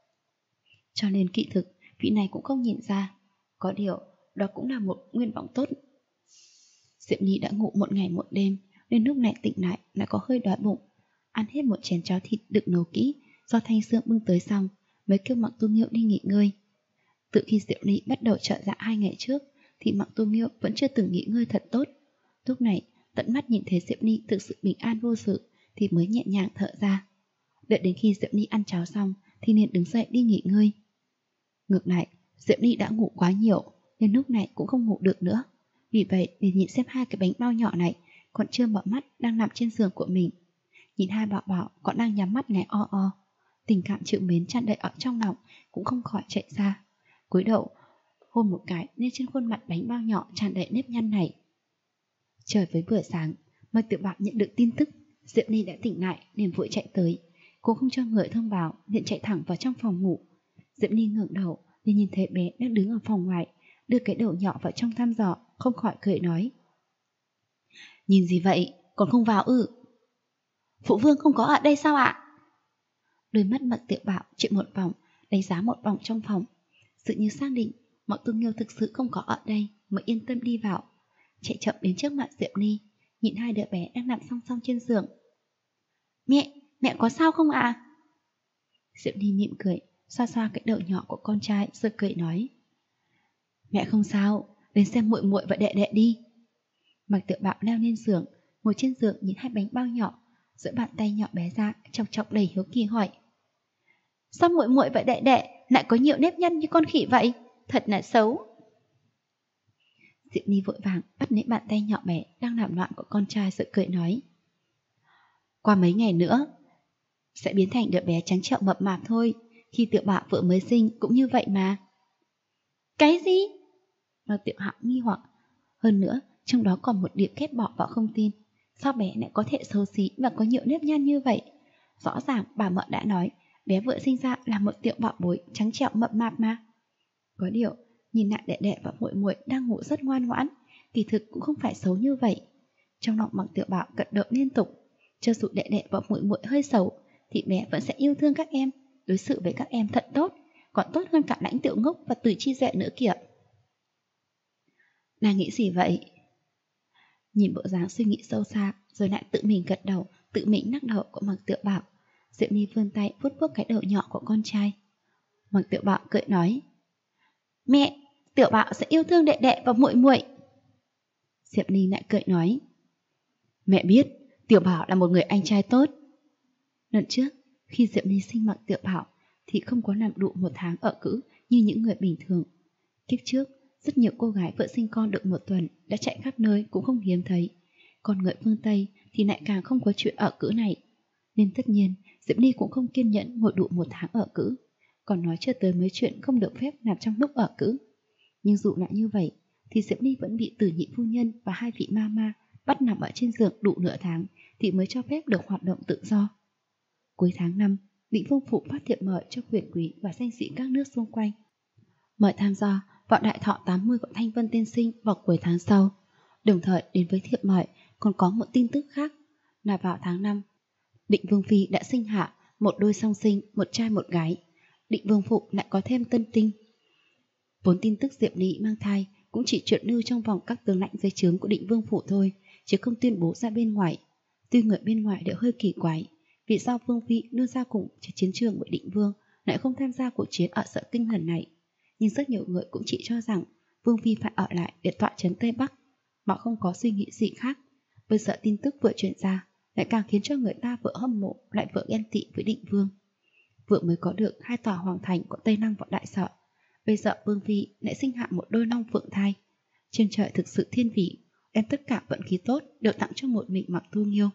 Cho nên kỹ thực vị này cũng không nhìn ra. Có điều đó cũng là một nguyện vọng tốt. Diệp Ly đã ngủ 1 ngày 1 đêm, nên lúc này tỉnh lại có hơi đói bụng. Ăn hết một chén cháo thịt được nấu kỹ do Thanh Sương bưng tới xong, mới kêu Mạc Tu Nghiêu đi nghỉ ngơi. Từ khi Diệp Ly bắt đầu trợ dạ 2 ngày trước thì Mạc Tu Nghiêu vẫn chưa từng nghỉ ngơi thật tốt. Lúc này tận mắt nhìn thấy Diệp Ly thực sự bình an vô sự thì mới nhẹ nhàng thở ra. Đợi đến khi Diệp Ly ăn cháo xong thì liền đứng dậy đi nghỉ ngơi. Ngược lại, Diệp Ly đã ngủ quá nhiều nên lúc này cũng không ngủ được nữa. Vì vậy liền nhìn xem 2 cái bánh bao nhỏ này còn chưa mở mắt đang nằm trên giường của mình. Nhìn 2 Bảo Bảo còn đang nhắm mắt ngáy o o, tình cảm trìu mến tràn đầy ở trong lòng cũng không khỏi chạy ra, cúi đầu hôn một cái lên trên khuôn mặt bánh bao nhỏ tràn đầy nếp nhăn này. Trời với bữa sáng, Mạc Tiểu Bảo nhận được tin tức Diệp Ly đã tỉnh lại liền vội chạy tới. Cô không cho người thông báo liền chạy thẳng vào trong phòng ngủ. Diệp Ly ngẩng đầu liền nhìn thấy bé đang đứng ở phòng ngoài, đưa cái đầu nhỏ vào trong thăm dò, không khỏi cười nói. Nhìn gì vậy, còn không vào ư? Phụ vương không có ở đây sao ạ? Đôi mắt Mạc Tiểu Bảo chạy một vòng, đánh giá một vòng trong phòng, sự như xác định Mạc Tu Nghiêu thực sự không có ở đây mới yên tâm đi vào, chạy chậm đến trước mặt Diệp Ly, nhìn 2 đứa bé đang nằm song song trên giường. Mẹ có sao không ạ? Diệp Ly mỉm cười, xoa xoa cái đầu nhỏ của con trai rồi cười nói. Mẹ không sao, đến xem muội muội và đệ đệ đi. Mạc Tiểu Bảo leo lên giường, ngồi trên giường nhìn 2 bánh bao nhỏ, giữa bàn tay nhỏ bé ra chọc chọc đầy hiếu kỳ hỏi. Sao muội muội và đệ đệ lại có nhiều nếp nhăn như con khỉ vậy? Thật là xấu. Diệp Ly vội vàng bắt lấy bàn tay nhỏ bé đang làm loạn của con trai rồi cười nói. Qua mấy ngày nữa sẽ biến thành đứa bé trắng trẻo mập mạp thôi. Khi Tiểu Bảo vừa mới sinh cũng như vậy mà. Cái gì? Mà Tiểu Hạo nghi hoặc. Hơn nữa trong đó còn một điểm kết bỏ vào không tin. Sao bé lại có thể xấu xí và có nhiều nếp nhăn như vậy? Rõ ràng bà mợ đã nói bé vừa sinh ra là một tiểu bảo bối trắng trẻo mập mạp mà. Có điều, nhìn lại đệ đệ và muội muội đang ngủ rất ngoan ngoãn, kỳ thực cũng không phải xấu như vậy. Trong lòng Mạc Tiểu Bảo gật đầu liên tục. Cho dù đệ đệ và muội muội hơi xấu, thì bé vẫn sẽ yêu thương các em, đối xử với các em thật tốt, còn tốt hơn cả Lãnh Tiểu Ngốc và Từ Chi Duệ nữa kìa. Nàng nghĩ gì vậy? Nhìn bộ dáng suy nghĩ sâu xa, rồi lại tự mình gật đầu, tự mình nắc đầu của Mạc Tiểu Bảo, Diệp Ni vươn tay vuốt vuốt cái đầu nhỏ của con trai. Mạc Tiểu Bảo cười nói: Mẹ, Tiểu Bảo sẽ yêu thương đệ đệ và muội muội. Diệp Ni lại cười nói: Mẹ biết, Tiểu Bảo là một người anh trai tốt. Lần trước, khi Diệp Ni sinh Mạc Tiểu Bảo thì không có làm đủ 1 tháng ở cữ như những người bình thường. Kiếp trước, rất nhiều cô gái vợ sinh con được 1 tuần đã chạy khắp nơi cũng không hiếm thấy. Còn người phương Tây thì lại càng không có chuyện ở cữ này. Nên tất nhiên, Diệp Ni cũng không kiên nhẫn ngồi đủ 1 tháng ở cữ, còn nói chưa tới mấy chuyện không được phép làm trong lúc ở cữ. Nhưng dù lại như vậy, thì Diệp Ni vẫn bị Từ Nhị phu nhân và 2 vị mama bắt nằm ở trên giường đủ nửa tháng thì mới cho phép được hoạt động tự do. Cuối tháng 5, Định Vương Phủ phát thiệp mời cho quyền quý và danh sĩ các nước xung quanh. Mời tham gia vào đại thọ 80 của Thanh Vân tiên sinh vào cuối tháng sau. Đồng thời đến với thiệp mời còn có một tin tức khác là vào tháng 5, Định Vương Phi đã sinh hạ một đôi song sinh, một trai một gái. Định Vương Phủ lại có thêm tân tinh. Vốn tin tức Diệp Ly mang thai cũng chỉ truyền lưu trong vòng các tướng lãnh dưới trướng của Định Vương Phủ thôi, chứ không tuyên bố ra bên ngoài. Tuy người bên ngoài đều hơi kỳ quái, vì sao Vương Phi đưa ra cùng chiến trường với Định Vương lại không tham gia cuộc chiến ở Sở Kinh lần này. Nhưng rất nhiều người cũng chỉ cho rằng Vương Phi phải ở lại để tọa trấn Tây Bắc, mà không có suy nghĩ gì khác. Bây giờ tin tức vừa truyền ra lại càng khiến cho người ta vừa hâm mộ lại vừa ghen tị với Định Vương. Vừa mới có được 2 tòa hoàng thành của Tây Lăng và Đại Sở, bây giờ Vương Phi lại sinh hạ một đôi long phượng thai. Trên trời thực sự thiên vị, đem tất cả vận khí tốt đều tặng cho một mình Mạc Tu Nghiêu.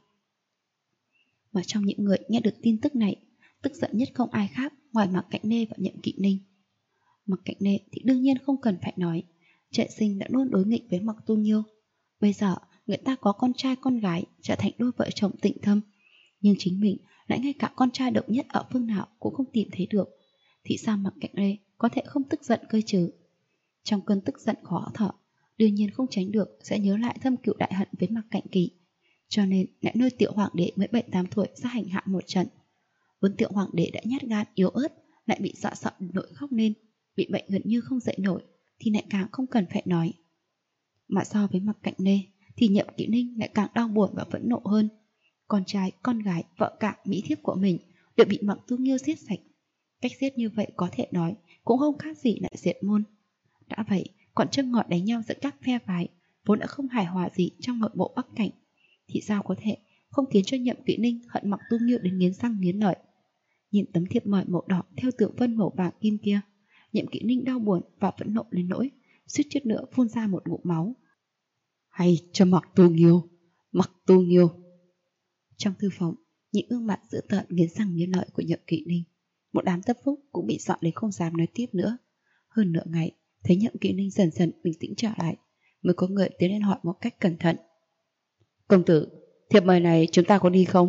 Mà trong những người nghe được tin tức này, tức giận nhất không ai khác ngoài Mạc Cạnh Nê và Nhậm Kỵ Ninh. Mạc Cạnh Nê thì đương nhiên không cần phải nói, trời sinh đã luôn đối nghịch với Mạc Tu Nghiêu. Bây giờ người ta có con trai con gái trở thành đôi vợ chồng tịnh thâm, nhưng chính mình lại ngay cả con trai độc nhất ở phương nào cũng không tìm thấy được, thì sao Mạc Cạnh Nê có thể không tức giận cơ chứ? Trong cơn tức giận khó thở, đương nhiên không tránh được sẽ nhớ lại thâm cựu đại hận với Mạc Cạnh Kỳ, cho nên lại nuôi tiểu hoàng đế mới 7-8 tuổi ra hành hạ một trận. Vốn tiểu hoàng đế đã nhát gan yếu ớt, lại bị dọa sợ nổi khóc lên, bị bệnh gần như không dậy nổi, thì lại càng không cần phải nói. Mà so với Mạc Cạnh Nê thì Nhậm Kỵ Ninh lại càng đau buồn và phẫn nộ hơn. Con trai, con gái, vợ cả, mỹ thiếp của mình đều bị Mạc Tu Nghiêu giết sạch. Cách giết như vậy có thể nói cũng không khác gì lại diệt môn. Đã vậy, còn châm ngòi đánh nhau giữa các phe phái vốn đã không hài hòa gì trong nội bộ Bắc Cảnh, thì sao có thể không khiến cho Nhậm Kỵ Ninh hận Mạc Tu Nghiêu đến nghiến răng nghiến lợi. Nhìn tấm thiệp mời màu đỏ theo tượng vân màu vàng kim kia, Nhậm Kỵ Ninh đau buồn và phẫn nộ đến nỗi suýt chút nữa phun ra một ngụm máu. Hay cho Mạc Tu Nghiêu, Mạc Tu Nghiêu. Trong thư phòng, những gương mặt dữ tợn nghiến răng nghiến lợi của Nhậm Kỵ Ninh, một đám thấp phúc cũng bị dọa đến không dám nói tiếp nữa. Hơn nửa ngày, thấy Nhậm Kỵ Ninh dần dần bình tĩnh trở lại, mới có người tiến lên hỏi một cách cẩn thận: Công tử, thiệp mời này chúng ta có đi không?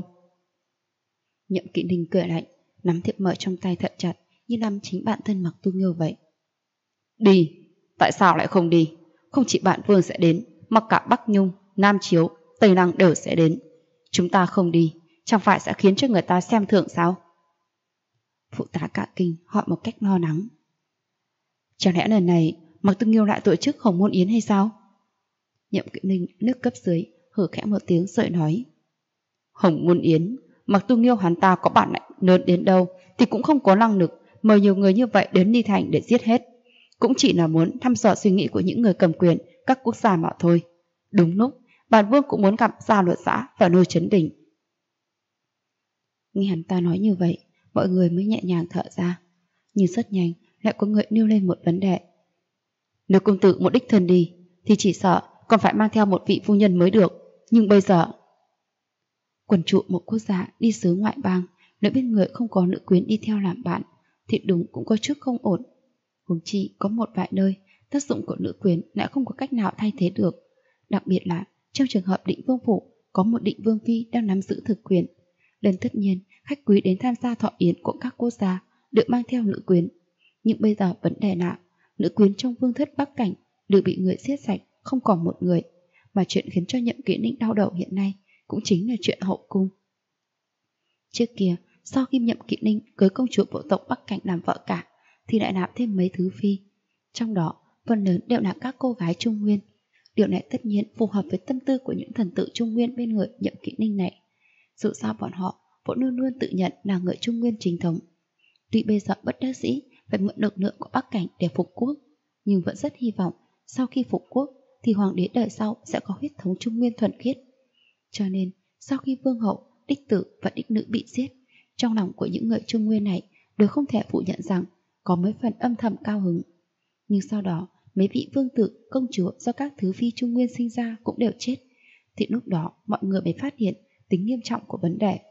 Nhậm Kỵ Ninh cười lạnh, nắm thiệp mời trong tay thật chặt, như nắm chính bản thân Mạc Tu Nghiêu vậy. Đi, tại sao lại không đi? Không chỉ bạn Vương sẽ đến, mà cả Bắc Nhung, Nam Chiếu, Tây Lăng đều sẽ đến. Chúng ta không đi, chẳng phải sẽ khiến cho người ta xem thường sao? Phụ tá cả kinh hỏi một cách lo lắng. Chẳng lẽ lần này Mạc Tu Nghiêu lại tổ chức Hồng Môn Yến hay sao? Nhậm Kỵ Ninh nước cấp dưới hừ khẽ một tiếng rồi nói: Hồng Môn Yến, Mạc Tu Nghiêu hắn ta có bản lãnh lớn đến đâu thì cũng không có năng lực mời nhiều người như vậy đến Ly Thành để giết hết. Cũng chỉ là muốn thăm dò suy nghĩ của những người cầm quyền các quốc gia mà thôi. Đúng lúc bản Vương cũng muốn gặp Gia Luật Giã và Nôi Chấn Đình. Nghe hắn ta nói như vậy, mọi người mới nhẹ nhàng thở ra. Nhưng rất nhanh lại có người nêu lên một vấn đề. Nếu công tử một đích thân đi thì chỉ sợ còn phải mang theo một vị phu nhân mới được. Nhưng bây giờ quần trụ một quốc gia đi xứ ngoại bang, nếu bên người không có nữ quyến đi theo làm bạn thì đúng cũng có chút không ổn. Huống chi có một vài nơi tác dụng của nữ quyến lại không có cách nào thay thế được. Đặc biệt là trong trường hợp Định Vương Phủ có một định vương phi đang nắm giữ thực quyền. Lần tất nhiên, khách quý đến tham gia thọ yến của các quốc gia được mang theo nữ quyến. Nhưng bây giờ vấn đề là nữ quyến trong vương thất Bắc Cảnh đều bị người giết sạch, không còn một người. Mà chuyện khiến cho Nhậm Kỵ Ninh đau đầu hiện nay cũng chính là chuyện hậu cung. Trước kia, sau khi Nhậm Kỵ Ninh cưới công chúa bộ tộc Bắc Cảnh làm vợ cả, thì lại nạp thêm mấy thứ phi. Trong đó, phần lớn đều là các cô gái Trung Nguyên. Điều này tất nhiên phù hợp với tâm tư của những thần tử Trung Nguyên bên người Nhậm Kỵ Ninh này. Dù sao bọn họ vẫn luôn luôn tự nhận là người Trung Nguyên chính thống. Tuy bây giờ bất đắc dĩ phải mượn lực lượng của Bắc Cảnh để phục quốc, nhưng vẫn rất hy vọng sau khi phục quốc thì hoàng đế đời sau sẽ có huyết thống Trung Nguyên thuần khiết. Cho nên, sau khi vương hậu, đích tử và đích nữ bị giết, trong lòng của những người Trung Nguyên này đều không thể phủ nhận rằng có mấy phần âm thầm cao hứng. Nhưng sau đó, mấy vị vương tử, công chúa do các thứ phi Trung Nguyên sinh ra cũng đều chết, thì lúc đó mọi người mới phát hiện tính nghiêm trọng của vấn đề.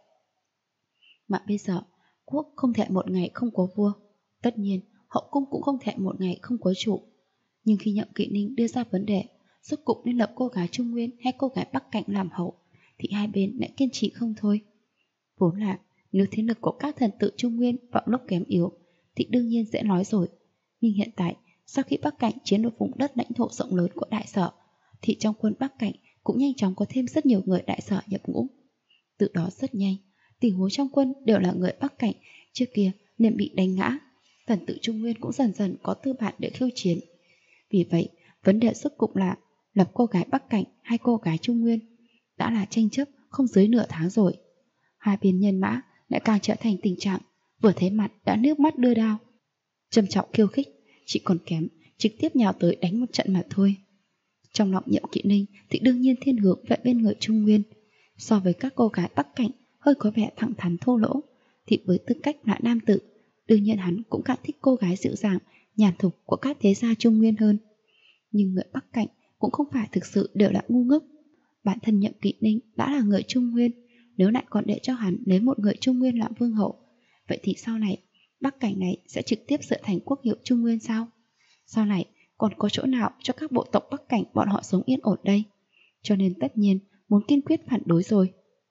Mà bây giờ, quốc không thể một ngày không có vua, tất nhiên hậu cung cũng không thể một ngày không có chủ. Nhưng khi Nhậm Kỵ Ninh đưa ra vấn đề rốt cục nên lập cô gái Trung Nguyên hay cô gái Bắc Cảnh làm hậu, thì hai bên lại kiên trì không thôi. Vốn là nếu thế lực của các thần tự Trung Nguyên vào lúc kém yếu thì đương nhiên dễ nói rồi. Nhưng hiện tại, sau khi Bắc Cảnh chiếm được vùng đất lãnh thổ rộng lớn của Đại Sở, thì trong quân Bắc Cảnh cũng nhanh chóng có thêm rất nhiều người Đại Sở nhập ngũ. Từ đó rất nhanh, tình huống trong quân đều là người Bắc Cảnh trước kia nên bị đánh ngã. Thần tự Trung Nguyên cũng dần dần có tư bản để khiêu chiến. Vì vậy, vấn đề rốt cục là lập cô gái Bắc Cảnh hay cô gái Trung Nguyên đã là tranh chấp không dưới nửa tháng rồi. Hai bên nhân mã lại càng trở thành tình trạng vừa thấy mặt đã nước mắt đưa đao. Trầm trọng khiêu khích, chỉ còn kém trực tiếp nhào tới đánh một trận mà thôi. Trong lòng Nhậm Kỵ Ninh thì đương nhiên thiên hướng về bên người Trung Nguyên. So với các cô gái Bắc Cảnh hơi có vẻ thẳng thắn thô lỗ, thì với tư cách là nam tử, đương nhiên hắn cũng càng thích cô gái dịu dàng, nhàn thục của các thế gia Trung Nguyên hơn. Nhưng người Bắc Cảnh cũng không phải thực sự đều là ngu ngốc. Bản thân Nhậm Kỵ Ninh đã là người Trung Nguyên, nếu lại còn để cho hắn lấy một người Trung Nguyên làm vương hậu, vậy thì sau này Bắc Cảnh này sẽ trực tiếp trở thành quốc hiệu Trung Nguyên sao? Sau này còn có chỗ nào cho các bộ tộc Bắc Cảnh bọn họ sống yên ổn đây? Cho nên tất nhiên muốn kiên quyết phản đối rồi.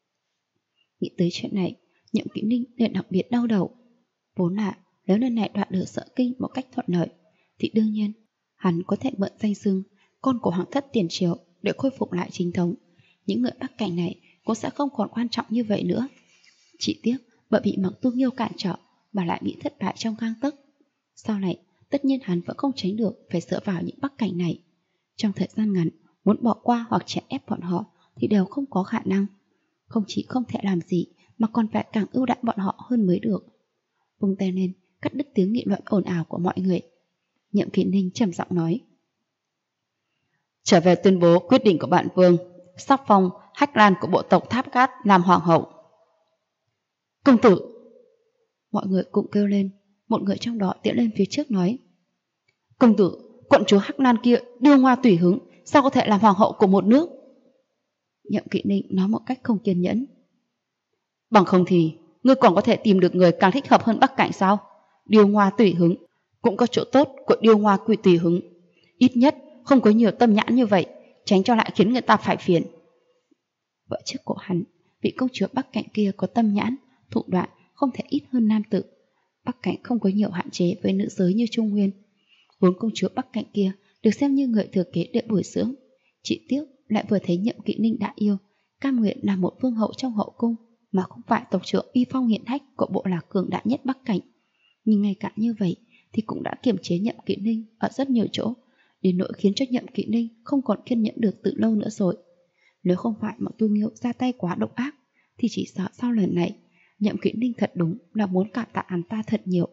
Nghĩ tới chuyện này, Nhậm Kỵ Ninh liền đặc biệt đau đầu. Vốn là nếu lần này đoạt được Sở Kinh một cách thuận lợi, thì đương nhiên hắn có thể mượn danh xưng con của hoàng thất tiền triều để khôi phục lại chính thống. Những người Bắc Cảnh này cũng sẽ không còn quan trọng như vậy nữa. Chỉ tiếc bởi bị Mặc Tu Nghiêu cản trở mà lại bị thất bại trong gang tấc. Sau này tất nhiên hắn vẫn không tránh được phải dựa vào những Bắc Cảnh này. Trong thời gian ngắn, muốn bỏ qua hoặc chèn ép bọn họ thì đều không có khả năng. Không chỉ không thể làm gì mà còn phải càng ưu đãi bọn họ hơn mới được. Vung tay lên, cắt đứt tiếng nghị luận ồn ào của mọi người. Nhậm Kỵ Ninh trầm giọng nói: trở về tuyên bố quyết định của bạn vương, sắp phong Hách Lan của bộ tộc Tháp Cát làm hoàng hậu. Công tử! Mọi người cũng kêu lên. Một người trong đó tiến lên phía trước nói: công tử, quận chúa Hách Lan kia điêu ngoa tùy hứng, sao có thể làm hoàng hậu của một nước? Nhậm Kỵ Ninh nói một cách không kiên nhẫn: bằng không thì ngươi còn có thể tìm được người càng thích hợp hơn Bắc Cảnh sao? Điêu ngoa tùy hứng cũng có chỗ tốt của điêu ngoa quỷ tùy hứng, ít nhất không có nhiều tâm nhãn như vậy, tránh cho lại khiến người ta phải phiền. Vợ trước của hắn, vị công chúa Bắc Cảnh kia có tâm nhãn, thủ đoạn không thể ít hơn nam tử. Bắc Cảnh không có nhiều hạn chế với nữ giới như Trung Nguyên. Vốn công chúa Bắc Cảnh kia được xem như người thừa kế để bồi dưỡng, chỉ tiếc lại vừa thấy Nhậm Kỵ Ninh đã yêu, cam nguyện là một vương hậu trong hậu cung, mà không phải tộc trưởng uy phong hiển hách của bộ lạc cường đại nhất Bắc Cảnh. Nhưng ngay cả như vậy thì cũng đã kiềm chế Nhậm Kỵ Ninh ở rất nhiều chỗ, đến nỗi khiến cho Nhậm Kỵ Ninh không còn kiên nhẫn được từ lâu nữa rồi. Nếu không phải Mặc Tu Nghiêu ra tay quá độc ác, thì chỉ sợ sau lần này Nhậm Kỵ Ninh thật đúng là muốn cảm tạ hắn ta thật nhiều.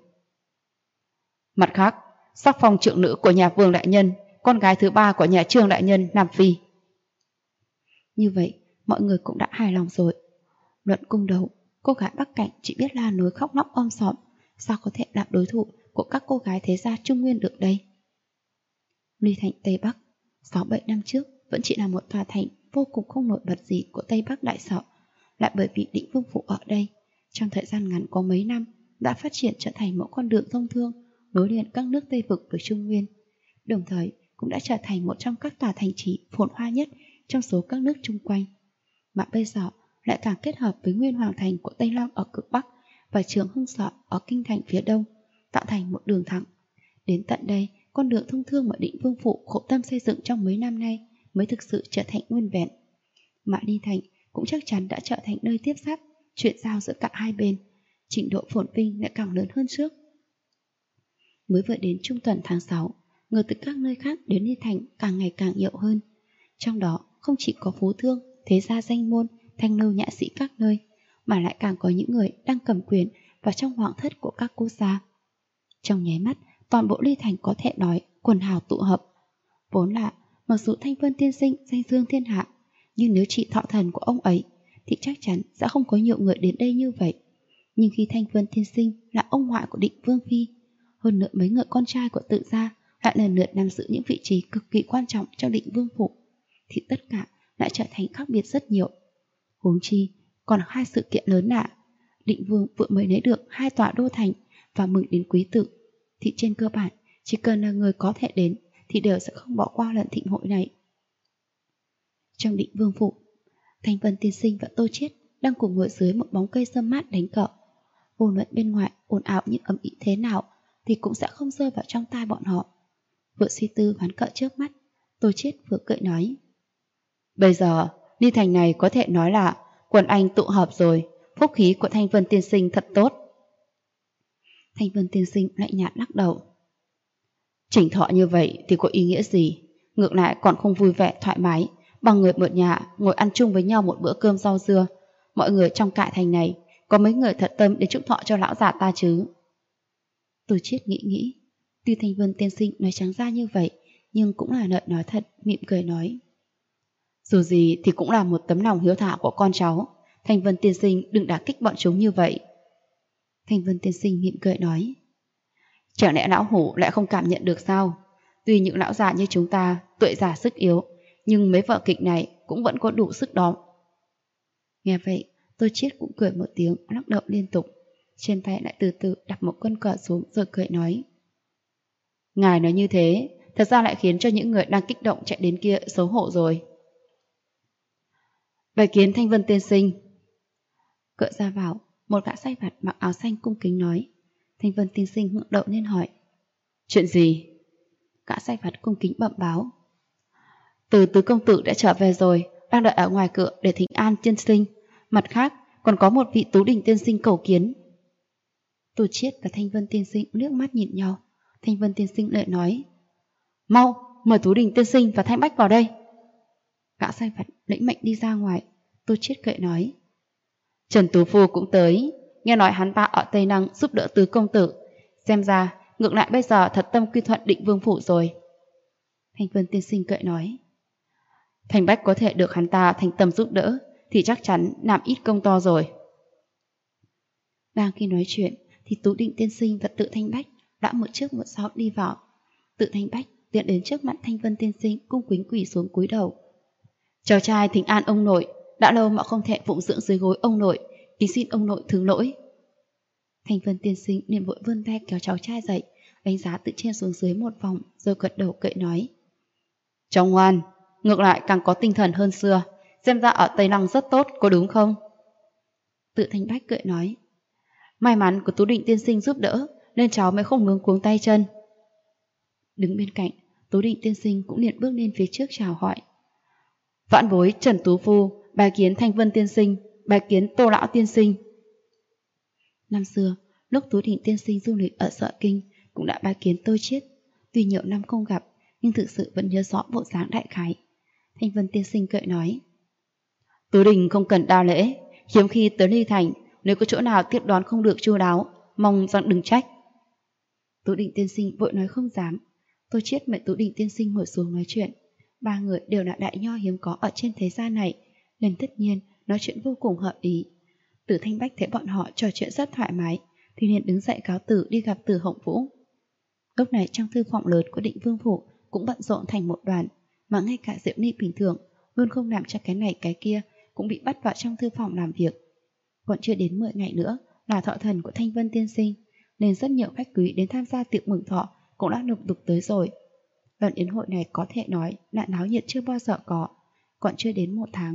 Mặt khác, sắc phong trượng nữ của nhà Vương đại nhân, con gái thứ ba của nhà Trương đại nhân làm phi. Như vậy mọi người cũng đã hài lòng rồi. Luận cung đấu, cô gái Bắc Cảnh chỉ biết la nối khóc lóc om sòm, sao có thể làm đối thủ của các cô gái thế gia Trung Nguyên được đây? Ly Thành Tây Bắc 6-7 năm trước vẫn chỉ là một tòa thành vô cùng không nổi bật gì của Tây Bắc Đại Sở, lại bởi vì Định Vương phủ ở đây, trong thời gian ngắn có mấy năm đã phát triển trở thành một con đường thông thương nối liền các nước Tây Vực với Trung Nguyên, đồng thời cũng đã trở thành một trong các tòa thành trì phồn hoa nhất trong số các nước chung quanh. mà bây giờ lại càng kết hợp với Nguyên Hoàng Thành của Tây Long ở cực Bắc và Trường Hưng Sở ở Kinh Thành phía Đông, tạo thành một đường thẳng. Đến tận đây, con đường thông thương mà Định Vương Phủ khổ tâm xây dựng trong mấy năm nay mới thực sự trở thành nguyên vẹn. Mã Ly Thành cũng chắc chắn đã trở thành nơi tiếp giáp, chuyển giao giữa cả hai bên, trình độ phồn vinh lại càng lớn hơn trước. Mới vừa đến trung tuần tháng 6, người từ các nơi khác đến Ly Thành càng ngày càng nhiều hơn. Trong đó không chỉ có phú thương, thế gia danh môn, thanh lưu nhã sĩ các nơi, mà lại càng có những người đang cầm quyền và trong hoàng thất của các quốc gia. Trong nháy mắt, toàn bộ Ly Thành có thể nói quần hào tụ hợp. Vốn là, mặc dù Thanh Vân tiên sinh danh dương thiên hạ, nhưng nếu chỉ thọ thần của ông ấy thì chắc chắn sẽ không có nhiều người đến đây như vậy. Nhưng khi Thanh Vân tiên sinh là ông ngoại của Định Vương phi, hơn nữa mấy người con trai của Tự gia lại lần lượt nắm giữ những vị trí cực kỳ quan trọng trong Định Vương phủ, thì tất cả lại trở thành khác biệt rất nhiều. Huống chi còn hai sự kiện lớn lạ. Định Vương vừa mới lấy được 2 tòa đô thành và mừng đến quý tự, thì trên cơ bản chỉ cần là người có thể đến thì đều sẽ không bỏ qua lần thịnh hội này. Trong Định Vương phủ, Thanh Vân tiên sinh và Tô Chiết đang cùng ngồi dưới một bóng cây râm mát đánh cờ. Vô luận bên ngoài ồn ào những ầm ĩ thế nào thì cũng sẽ không rơi vào trong tai bọn họ. Vừa suy tư ván cờ trước mắt, Tô Chiết vừa cười nói: Bây giờ Ly Thành này có thể nói là quần anh tụ hợp rồi, phúc khí của Thanh Vân tiên sinh thật tốt. Thanh Vân tiên sinh lạnh nhạt lắc đầu: Chỉnh thọ như vậy thì có ý nghĩa gì? Ngược lại còn không vui vẻ thoải mái bằng người một nhà ngồi ăn chung với nhau một bữa cơm rau dưa. Mọi người trong cải thành này có mấy người thật tâm để chúc thọ cho lão già ta chứ? Tô Chiết nghĩ, tuy Thanh Vân tiên sinh nói trắng ra như vậy, nhưng cũng là lời nói thật, mỉm cười nói: Dù gì thì cũng là một tấm lòng hiếu thảo của con cháu. Thanh Vân tiên sinh đừng đả kích bọn chúng như vậy. Thanh Vân tiên sinh mỉm cười nói: Chẳng lẽ lão hủ lại không cảm nhận được sao? Tuy những lão già như chúng ta tuổi già sức yếu, nhưng mấy vở kịch này cũng vẫn có đủ sức đó. Nghe vậy, Tô Chiết cũng cười một tiếng, lắc đầu liên tục. Trên tay lại từ từ đặt một con cờ xuống rồi cười nói: Ngài nói như thế, thật ra lại khiến cho những người đang kích động chạy đến kia xấu hổ rồi. Bái kiến Thanh Vân tiên sinh. Cỡ ra vào, một gã sai vặt mặc áo xanh cung kính nói. Thanh Vân tiên sinh ngượng đầu nên hỏi: Chuyện gì? Gã sai vặt cung kính bẩm báo: Từ tứ công tử đã trở về rồi, đang đợi ở ngoài cửa để thỉnh an tiên sinh. Mặt khác, còn có một vị Tú Đình tiên sinh cầu kiến. Tô Chiết và Thanh Vân tiên sinh liếc mắt nhìn nhau. Thanh Vân tiên sinh lại nói: Mau, mời Tú Đình tiên sinh và Thanh Bách vào đây. Gã sai vặt lĩnh mệnh đi ra ngoài. Tô Chiết cười nói: Trần Tú Phu cũng tới, nghe nói hắn ta ở Tây Năng giúp đỡ tứ công tử, xem ra ngược lại bây giờ thật tâm quy thuận Định Vương phủ rồi. Thanh Vân tiên sinh cười nói: Thanh Bách có thể được hắn ta thành tâm giúp đỡ thì chắc chắn làm ít công to rồi. Đang khi nói chuyện thì Tú Định tiên sinh và Tự Thanh Bách đã một trước một sau đi vào. Tự Thanh Bách tiến đến trước mặt Thanh Vân tiên sinh, cung kính quỳ xuống cúi đầu: Cháu trai thỉnh an ông nội, đã lâu mà không thể phụng dưỡng dưới gối ông nội, kính xin ông nội thứ lỗi. Thanh Vân tiên sinh liền vội vươn tay kéo cháu trai dậy, đánh giá từ trên xuống dưới một vòng rồi gật đầu cười nói: Cháu ngoan, ngược lại càng có tinh thần hơn xưa, xem ra ở Tây Lăng rất tốt, có đúng không? Tự Thanh Bách cười nói: May mắn của Tú Định tiên sinh giúp đỡ nên cháu mới không luống cuống tay chân. Đứng bên cạnh, Tú Định tiên sinh cũng liền bước lên phía trước chào hỏi: Vãn bối Trần Tú Phu bái kiến Thanh Vân tiên sinh, bái kiến Tô lão tiên sinh. Năm xưa, lúc Tú Định tiên sinh du lịch ở Sở Kinh cũng đã bái kiến Tô Chiết. Tuy nhiều năm không gặp, nhưng thực sự vẫn nhớ rõ bộ dáng đại khái. Thanh Vân tiên sinh cười nói: Tú Đình không cần đa lễ, hiếm khi tới Ly Thành, nếu có chỗ nào tiếp đón không được chu đáo, mong rằng đừng trách. Tú Định tiên sinh vội nói không dám. Tô Chiết mời Tú Định tiên sinh ngồi xuống nói chuyện. Ba người đều là đại nho hiếm có ở trên thế gian này, nên tất nhiên nói chuyện vô cùng hợp ý. Tử Thanh Bách thấy bọn họ trò chuyện rất thoải mái, thì liền đứng dậy cáo từ đi gặp Từ Hồng Vũ. Lúc này trong thư phòng lớn của Định Vương phủ cũng bận rộn thành một đoàn, mà ngay cả Diệu Ni bình thường luôn không làm cho cái này cái kia cũng bị bắt vào trong thư phòng làm việc. Còn chưa đến 10 ngày nữa là thọ thần của Thanh Vân tiên sinh, nên rất nhiều khách quý đến tham gia tiệc mừng thọ cũng đã lục tục tới rồi. Lần yến hội này có thể nói là náo nhiệt chưa bao giờ có. Còn chưa đến 1 tháng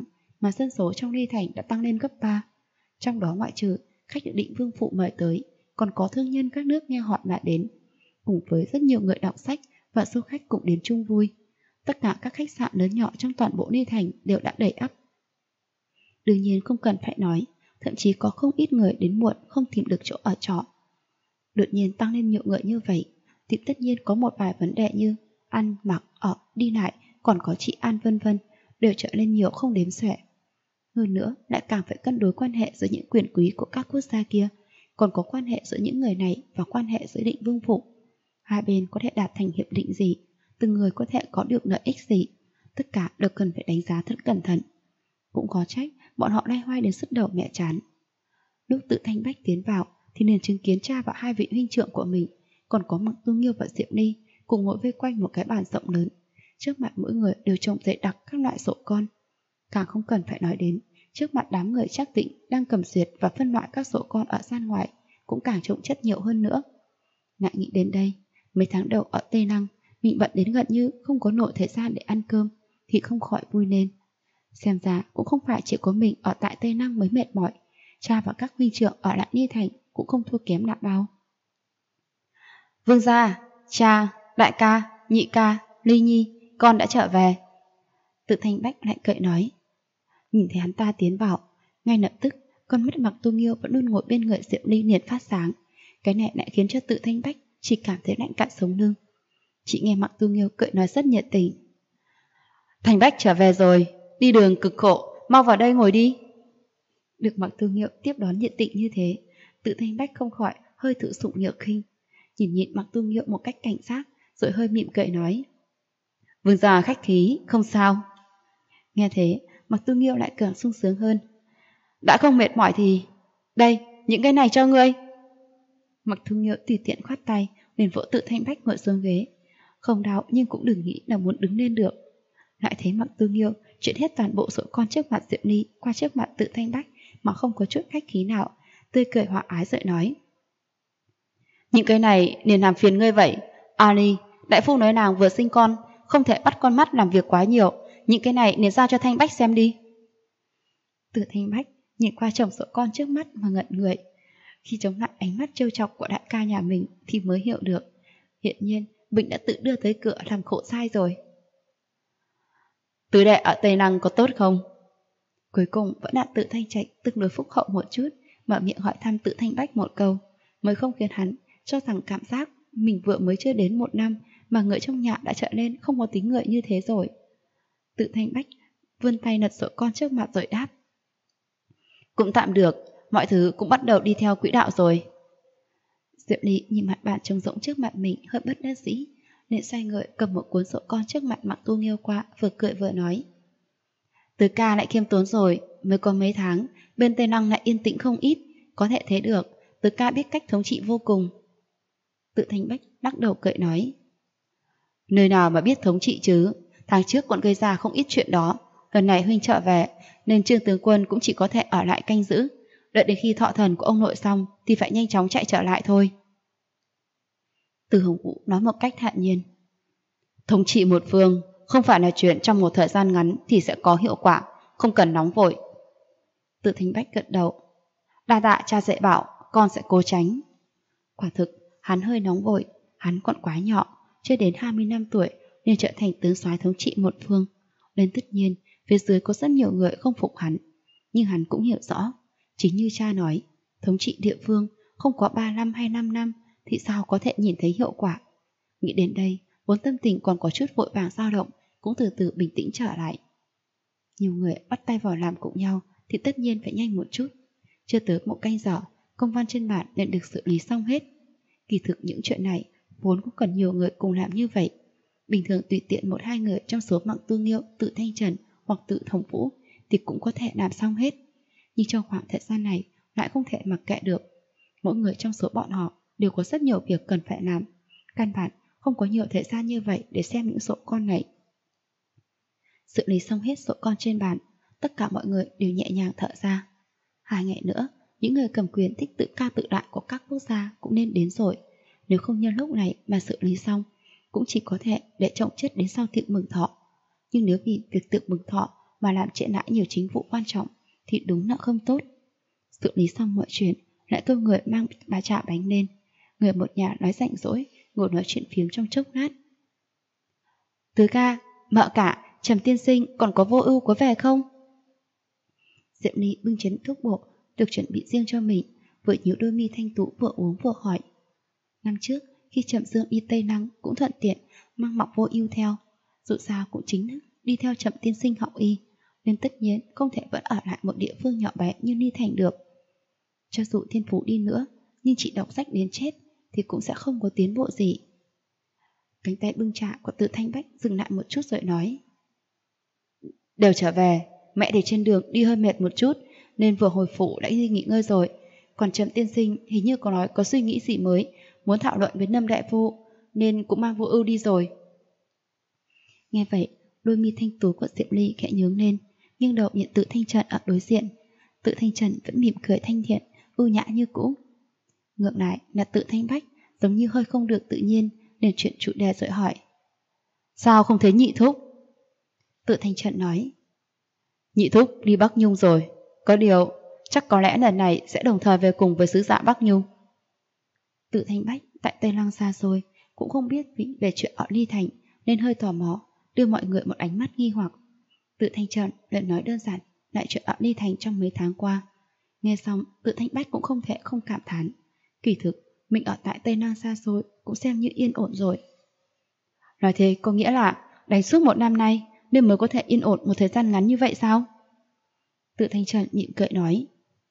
mà dân số trong Ly Thành đã tăng lên gấp 3. Trong đó ngoại trừ khách được Định Vương Phụ mời tới, còn có thương nhân các nước nghe họ mà đến, cùng với rất nhiều người đọc sách và du khách cũng đến chung vui. Tất cả các khách sạn lớn nhỏ trong toàn bộ Ly Thành đều đã đầy ắp. Đương nhiên không cần phải nói, thậm chí có không ít người đến muộn không tìm được chỗ ở trọ. Đột nhiên tăng lên nhiều người như vậy thì tất nhiên có một vài vấn đề như ăn, mặc, ở, đi lại, còn có trị an vân vân đều trở nên nhiều không đếm xuể. Hơn nữa lại càng phải cân đối quan hệ giữa những quyền quý của các quốc gia kia, còn có quan hệ giữa những người này và quan hệ giữa Định Vương Phụ. Hai bên có thể đạt thành hiệp định gì, từng người có thể có được lợi ích gì, tất cả đều cần phải đánh giá thật cẩn thận. Cũng có trách bọn họ loay hoay đến sứt đầu mẹ chán. Lúc Tự Thanh Bách tiến vào thì liền chứng kiến cha và hai vị huynh trưởng của mình, còn có Mạc Tu Nghiêu và Diệp Ly cùng ngồi vây quanh một cái bàn rộng lớn. Trước mặt mỗi người đều trồng dày đặc các loại sổ con. Càng không cần phải nói đến, trước mặt đám người Trác Tịnh đang cầm duyệt và phân loại các sổ con ở gian ngoài cũng càng trồng chất nhiều hơn nữa. Lại nghĩ đến đây, mấy tháng đầu ở Tây Lăng mình bận đến gần như không có nổi thời gian để ăn cơm thì không khỏi vui lên. Xem ra cũng không phải chỉ có mình ở tại Tây Lăng mới mệt mỏi, cha và các huynh trưởng ở lại Ly Thành cũng không thua kém nào bao. Vương gia, cha, đại ca, nhị ca, Ly Nhi, con đã trở về. Tự Thanh Bách lại cậy nói. Nhìn thấy hắn ta tiến vào, ngay lập tức con mắt Mạc Tu Nghiêu vẫn luôn ngồi bên người Diệp Ly liền phát sáng. Cái này lại khiến cho Tự Thanh Bách chỉ cảm thấy lạnh cạn sống lưng. Chị nghe Mạc Tu Nghiêu cậy nói rất nhiệt tình. Thanh Bách trở về rồi, đi đường cực khổ, mau vào đây ngồi đi. Được Mạc Tu Nghiêu tiếp đón nhiệt tình như thế, Tự Thanh Bách không khỏi hơi thử sụng nhược khinh, nhìn Mạc Tu Nghiêu một cách cảnh giác, rồi hơi mỉm cười nói. Vương gia khách khí, không sao. Nghe thế, Mạc Tu Nghiêu lại càng sung sướng hơn. Đã không mệt mỏi thì... Đây, những cái này cho ngươi. Mạc Tu Nghiêu tùy tiện khoát tay, liền vỗ Tự Thanh Bách ngồi xuống ghế. Không đau nhưng cũng đừng nghĩ là muốn đứng lên được. Lại thấy Mạc Tu Nghiêu chuyển hết toàn bộ sổ con trước mặt Diệp Ly qua trước mặt Tự Thanh Bách mà không có chút khách khí nào, tươi cười hòa ái rồi nói. Những cái này nên làm phiền ngươi vậy. Ali, đại phu nói nàng vừa sinh con, không thể bắt con mắt làm việc quá nhiều. Những cái này nên giao cho Thanh Bách xem đi. Tự Thanh Bách nhìn qua chồng sổ con trước mắt mà ngẩn người. Khi chống lại ánh mắt trêu chọc của đại ca nhà mình thì mới hiểu được. Hiện nhiên mình đã tự đưa tới cửa làm khổ sai rồi. Tứ đệ ở Tây Lăng có tốt không? Cuối cùng vẫn là Tự Thanh Trạch tương đối phúc hậu một chút, mở miệng hỏi thăm Tự Thanh Bách một câu, mới không khiến hắn cho rằng cảm giác mình vừa mới chưa đến 1 năm mà người trong nhà đã trở nên không có tính người như thế rồi. Tự Thanh Bách vươn tay lật sổ con trước mặt rồi đáp. Cũng tạm được, mọi thứ cũng bắt đầu đi theo quỹ đạo rồi. Diệp Ly nhìn mặt bàn trống rỗng trước mặt mình hơi bất đắc dĩ, nên xoay người cầm một cuốn sổ con trước mặt Mạc Tu Nghiêu qua, vừa cười vừa nói. Tứ ca lại khiêm tốn rồi, mới có mấy tháng, bên Tây Lăng lại yên tĩnh không ít, có thể thấy được, tứ ca biết cách thống trị vô cùng. Tự Thanh Bách lắc đầu cười nói. Nơi nào mà biết thống trị chứ, tháng trước còn gây ra không ít chuyện đó, lần này huynh trở về, nên Trương tướng quân cũng chỉ có thể ở lại canh giữ, đợi đến khi thọ thần của ông nội xong thì phải nhanh chóng chạy trở lại thôi. Từ Hồng Vũ nói một cách thản nhiên. Thống trị một phương không phải là chuyện trong một thời gian ngắn thì sẽ có hiệu quả, không cần nóng vội. Tự Thanh Bách gật đầu. Đa tạ cha dạy bảo, con sẽ cố tránh. Quả thực, hắn hơi nóng vội, hắn còn quá nhỏ, chưa đến 20 năm tuổi nên trở thành tướng soái thống trị một phương. Nên tất nhiên, phía dưới có rất nhiều người không phục hắn. Nhưng hắn cũng hiểu rõ, chính như cha nói, thống trị địa phương không có 3 năm hay 5 năm thì sao có thể nhìn thấy hiệu quả. Nghĩ đến đây, vốn tâm tình còn có chút vội vàng dao động cũng từ từ bình tĩnh trở lại. Nhiều người bắt tay vào làm cùng nhau thì tất nhiên phải nhanh một chút. Chưa tới 1 canh giờ, công văn trên bản đã được xử lý xong hết. Kỳ thực những chuyện này vốn cũng cần nhiều người cùng làm như vậy. Bình thường tùy tiện 1-2 người trong số Mạc Tu Nghiêu, Tự Thanh Trần hoặc Tự Thống Vũ thì cũng có thể làm xong hết. Nhưng trong khoảng thời gian này lại không thể mặc kệ được. Mỗi người trong số bọn họ đều có rất nhiều việc cần phải làm. Căn bản không có nhiều thời gian như vậy để xem những sổ con này. Xử lý xong hết sổ con trên bàn, tất cả mọi người đều nhẹ nhàng thở ra. 2 ngày nữa, những người cầm quyền thích tự ca tự đại của các quốc gia cũng nên đến rồi. Nếu không nhân lúc này mà xử lý xong, cũng chỉ có thể để chồng chết đến sau tiệc mừng thọ. Nhưng nếu vì việc tiệc mừng thọ mà làm trễ nải nhiều chính vụ quan trọng thì đúng là không tốt. Xử lý xong mọi chuyện, lại kêu người mang bà chả bánh lên. Người một nhà nói rảnh rỗi, ngồi nói chuyện phiếm trong chốc lát. Tứ ca, mợ cả, Trầm tiên sinh còn có Vô Ưu có về không? Diệm Ly bưng chén thuốc bổ được chuẩn bị riêng cho mình, vừa nhíu đôi mi thanh tú vừa uống vừa hỏi. Năm trước, khi Trầm Dương đi Tây Lăng cũng thuận tiện mang Mộc Vô Ưu theo, dù sao cũng chính thức đi theo Trầm tiên sinh học y, nên tất nhiên không thể vẫn ở lại một địa phương nhỏ bé như Ly Thành được. Cho dù thiên phú đi nữa, nhưng chỉ đọc sách đến chết thì cũng sẽ không có tiến bộ gì. Cánh tay bưng trà của Từ Thanh Bách dừng lại một chút rồi nói. Đều trở về, mẹ để trên đường đi hơi mệt một chút, nên vừa hồi phủ đã đi nghỉ ngơi rồi. Còn Trầm tiên sinh hình như có nói có suy nghĩ gì mới, muốn thảo luận với Lâm đại phu, nên cũng mang Vô Ưu đi rồi. Nghe vậy, đôi mi thanh tú của Diệm Ly khẽ nhướng lên, nghiêng đầu nhìn Tự Thanh Trần ở đối diện. Tự Thanh Trần vẫn mỉm cười thanh thiện, ưu nhã như cũ. Ngược lại là Tự Thanh Bách giống như hơi không được tự nhiên, nên chuyển chủ đề rồi hỏi. Sao không thấy nhị thúc? Tự Thanh Trần nói. Nhị thúc đi Bắc Nhung rồi, có điều chắc có lẽ lần này sẽ đồng thời về cùng với sứ giả Bắc Nhung. Tự Thanh Bách tại Tây Lăng xa xôi, cũng không biết về chuyện ở Ly Thành, nên hơi tò mò, đưa mọi người một ánh mắt nghi hoặc. Tự Thanh Trần liền nói đơn giản lại chuyện ở Ly Thành trong mấy tháng qua. Nghe xong, Tự Thanh Bách cũng không thể không cảm thán. Kỳ thực, mình ở tại Tây Lăng xa xôi cũng xem như yên ổn rồi. Nói thế có nghĩa là đánh suốt một năm nay nên mới có thể yên ổn một thời gian ngắn như vậy sao? Tự Thanh Trần nhịn cười nói.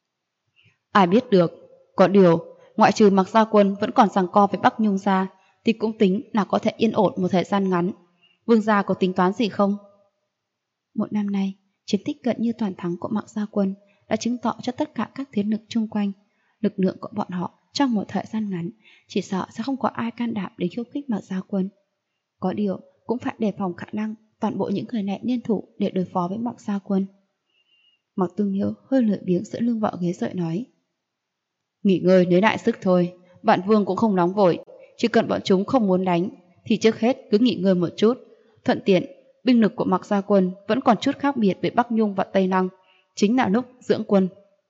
Ai biết được, có điều ngoại trừ Mạc Gia Quân vẫn còn giằng co với Bắc Nhung ra thì cũng tính là có thể yên ổn một thời gian ngắn. Vương gia có tính toán gì không? Một năm nay, chiến tích gần như toàn thắng của Mạc Gia Quân đã chứng tỏ cho tất cả các thế lực chung quanh, lực lượng của bọn họ trong một thời gian ngắn chỉ sợ sẽ không có ai can đảm để khiêu khích Mạc Gia Quân. Có điều cũng phải đề phòng khả năng toàn bộ những người này liên thủ để đối phó với Mạc Gia Quân. Mạc Tương Hiếu hơi lười biếng giữa lưng vợ ghế rợi nói. Nghỉ ngơi lấy lại sức thôi, bạn Vương cũng không nóng vội, chỉ cần bọn chúng không muốn đánh thì trước hết cứ nghỉ ngơi một chút. Thuận tiện, binh lực của Mạc Gia Quân vẫn còn chút khác biệt với Bắc Nhung và Tây Lăng, chính là lúc dưỡng quân.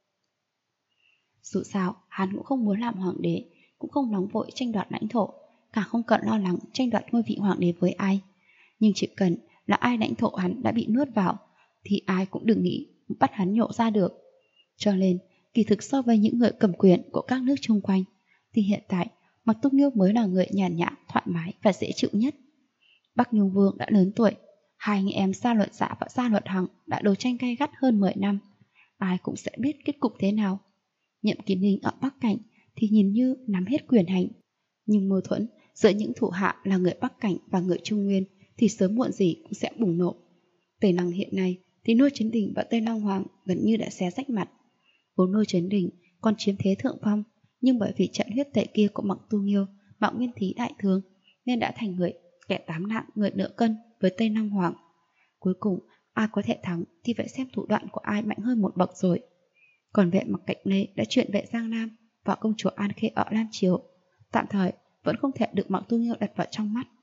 Dù sao, hắn cũng không muốn làm hoàng đế, cũng không nóng vội tranh đoạt lãnh thổ, cả không cần lo lắng tranh đoạt ngôi vị hoàng đế với ai. Nhưng chỉ cần là ai lãnh thổ hắn đã bị nuốt vào, thì ai cũng đừng nghĩ bắt hắn nhổ ra được. Cho nên, kỳ thực so với những người cầm quyền của các nước chung quanh, thì hiện tại Mạc Túc Nghiêu mới là người nhàn nhã, thoải mái và dễ chịu nhất. Bắc Nhung Vương đã lớn tuổi, hai anh em Sa Luật Dạ và Sa Luật Hằng đã đấu tranh gay gắt hơn 10 năm, ai cũng sẽ biết kết cục thế nào. Nhậm Kiến Ninh ở Bắc Cảnh thì nhìn như nắm hết quyền hành, nhưng mâu thuẫn giữa những thủ hạ là người Bắc Cảnh và người Trung Nguyên thì sớm muộn gì cũng sẽ bùng nổ. Tây Lăng hiện nay thì Nô Chấn Đình và Tây Lăng Hoàng gần như đã xé rách mặt. Vốn Nô Chấn Đình còn chiếm thế thượng phong, nhưng bởi vì trận huyết tệ kia của Mạc Tu Nghiêu, Mạc Nguyên Thí đại thương, nên đã thành kẻ tám nặng người nửa cân với Tây Lăng Hoàng. Cuối cùng ai có thể thắng thì phải xem thủ đoạn của ai mạnh hơn một bậc rồi. Còn vệ Mạc Cạnh Lê đã chuyển vệ Giang Nam và công chúa An Khê ở Lam Chiếu, tạm thời vẫn không thể được Mạc Tu Nghiêu đặt vào trong mắt.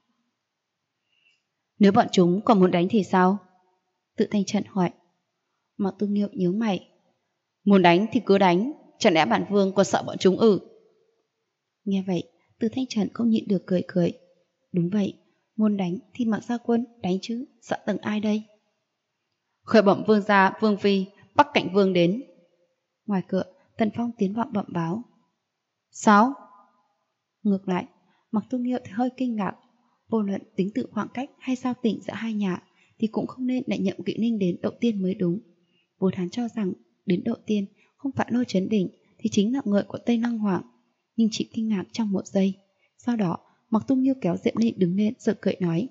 Nếu bọn chúng còn muốn đánh thì sao? Tự Thanh Trần hỏi. Mạc Tu Nghiêu nhíu mày. Muốn đánh thì cứ đánh, chẳng lẽ bản vương còn sợ bọn chúng ư? Nghe vậy, Tự Thanh Trần không nhịn được cười cười. Đúng vậy, muốn đánh thì Mạc Gia Quân đánh chứ, sợ tầng ai đây? Khởi bẩm vương gia, vương phi, Bắc Cảnh Vương đến. Ngoài cửa, Tần Phong tiến vào bẩm báo. Sao? Ngược lại, Mạc Tu Nghiêu thì hơi kinh ngạc. Vô luận tính tự khoảng cách hay sao tỉnh giữa hai nhà thì cũng không nên lại Nhậm Kỵ Ninh đến đầu tiên mới đúng. Vốn hắn cho rằng đến đầu tiên không phải Nô Chấn Đình thì chính là người của Tây Lăng Hoàng, nhưng chỉ kinh ngạc trong một giây. Sau đó Mạc Tu Nghiêu kéo Diệm Ly đứng lên rồi cười nói.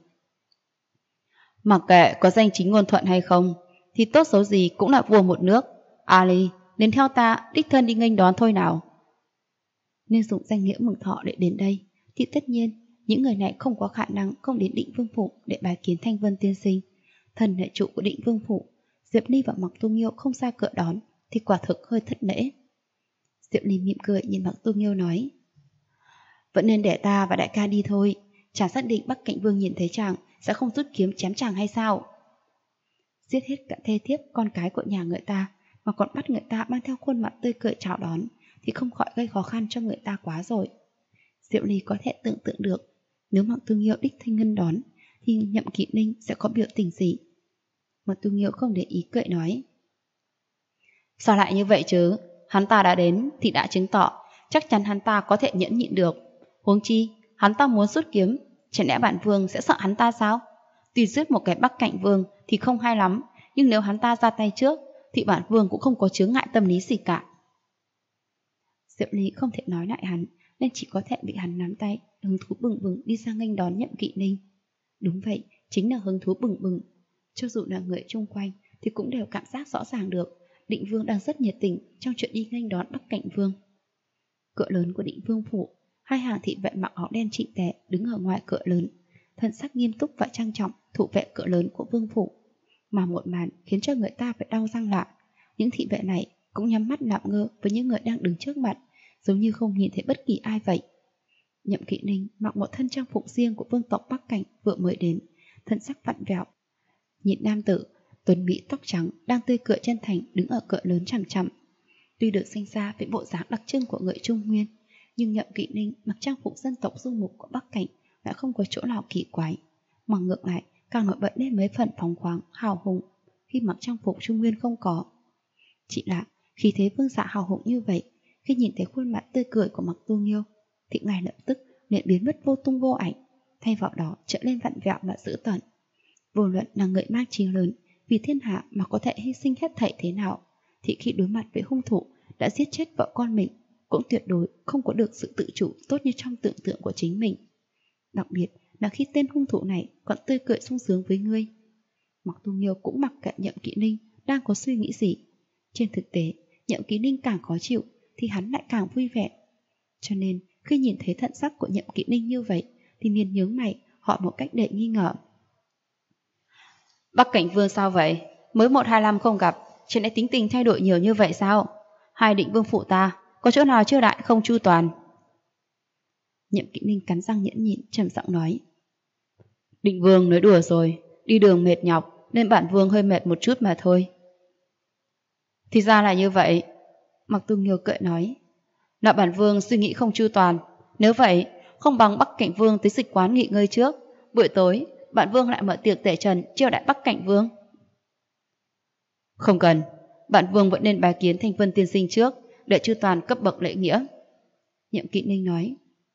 Mặc kệ có danh chính ngôn thuận hay không thì tốt xấu gì cũng là vua một nước. Ali, nên theo ta đích thân đi nghênh đón thôi nào. Nên dùng danh nghĩa mừng thọ để đến đây thì tất nhiên những người này không có khả năng không đến Định Vương Phủ để bái kiến Thanh Vân tiên sinh. Thần hệ trụ của Định Vương Phủ, Diệp Ly và Mạc Tu Nghiêu không ra cửa đón thì quả thực hơi thất lễ. Diệp Ly mỉm cười nhìn Mạc Tu Nghiêu nói. Vẫn nên để ta và đại ca đi thôi, chàng xác định Bắc Cảnh Vương nhìn thấy chàng sẽ không rút kiếm chém chàng hay sao? giết hết cả thê thiếp con cái của nhà người ta, mà còn bắt người ta mang theo khuôn mặt tươi cười chào đón, thì không khỏi gây khó khăn cho người ta quá rồi. Diệu Ly có thể tưởng tượng được, nếu Mạc Tu Nghiêu đích thân nghênh đón, thì Nhậm Kỵ Ninh sẽ có biểu tình gì. Mạc Tu Nghiêu không để ý cười nói: sao lại như vậy chứ? Hắn ta đã đến thì đã chứng tỏ chắc chắn hắn ta có thể nhẫn nhịn được. Huống chi, hắn ta muốn rút kiếm, chẳng lẽ bản vương sẽ sợ hắn ta sao? Tuy giết một cái Bắc Cảnh vương thì không hay lắm, nhưng nếu hắn ta ra tay trước thì bản vương cũng không có chướng ngại tâm lý gì cả. Diệu Ly không thể nói lại hắn, nên chỉ có thể bị hắn nắm tay, hứng thú bừng bừng đi sang nghênh đón Nhậm Kỵ Ninh. Đúng vậy, chính là hứng thú bừng bừng. Cho dù là người chung quanh thì cũng đều cảm giác rõ ràng được Định Vương đang rất nhiệt tình trong chuyện đi nghênh đón Bắc Cảnh vương. Cửa lớn của Định Vương phủ, hai hàng thị vệ mặc áo đen trịnh tề đứng ở ngoài cửa lớn, thần sắc nghiêm túc và trang trọng thủ vệ cửa lớn của vương phủ. Mà một màn khiến cho người ta phải đau răng lạ. Những thị vệ này cũng nhắm mắt lạm ngơ với những người đang đứng trước mặt, giống như không nhìn thấy bất kỳ ai vậy. Nhậm Kỵ Ninh mặc một thân trang phục riêng của vương tộc Bắc Cảnh vừa mới đến, thân sắc vặn vẹo. Nhìn nam tử tuấn mỹ tóc trắng đang tươi cười chân thành đứng ở cửa lớn chằm chằm. Tuy được sinh ra với bộ dáng đặc trưng của người Trung Nguyên, nhưng Nhậm Kỵ Ninh mặc trang phục dân tộc du mục của Bắc Cảnh đã không có chỗ nào kỳ quái, mà ngược lại càng nổi bật lên mấy phần phóng khoáng hào hùng khi mặc trang phục Trung Nguyên không có. Chỉ là khi thế vương giả hào hùng như vậy, khi nhìn thấy khuôn mặt tươi cười của Mạc Tu Nghiêu thì ngay lập tức liền biến mất vô tung vô ảnh, thay vào đó trở lên vặn vẹo và dữ tợn. Vô luận là người mang chí lớn vì thiên hạ mà có thể hy sinh hết thảy thế nào, thì khi đối mặt với hung thủ đã giết chết vợ con mình, cũng tuyệt đối không có được sự tự chủ tốt như trong tưởng tượng của chính mình. Đặc biệt là khi tên hung thủ này còn tươi cười sung sướng với ngươi. Mạc Tu Nghiêu cũng mặc kệ Nhậm Kỵ Ninh đang có suy nghĩ gì. Trên thực tế, Nhậm Kỵ Ninh càng khó chịu thì hắn lại càng vui vẻ. Cho nên khi nhìn thấy thận sắc của Nhậm Kỵ Ninh như vậy thì liền nhướng mày hỏi một cách đầy nghi ngờ: Bắc Cảnh vương sao vậy? Mới 1-2 năm không gặp, chẳng lẽ tính tình thay đổi nhiều như vậy sao? Hai Định vương phụ ta có chỗ nào chưa đại không chu toàn? Nhậm Kỵ Ninh cắn răng nhẫn nhịn trầm giọng nói: Định vương nói đùa rồi, đi đường mệt nhọc nên bản vương hơi mệt một chút mà thôi. Thì ra là như vậy. Mạc Tu Nghiêu cười nói: là bản vương suy nghĩ không chu toàn. Nếu vậy, không bằng Bắc Cảnh vương tới dịch quán nghỉ ngơi trước, buổi tối bản vương lại mở tiệc tể trần chiêu đãi Bắc Cảnh vương. Không cần, bản vương vẫn nên bái kiến Thanh Vân tiên sinh trước, để chu toàn cấp bậc lễ nghĩa. Nhậm Kỵ Ninh nói: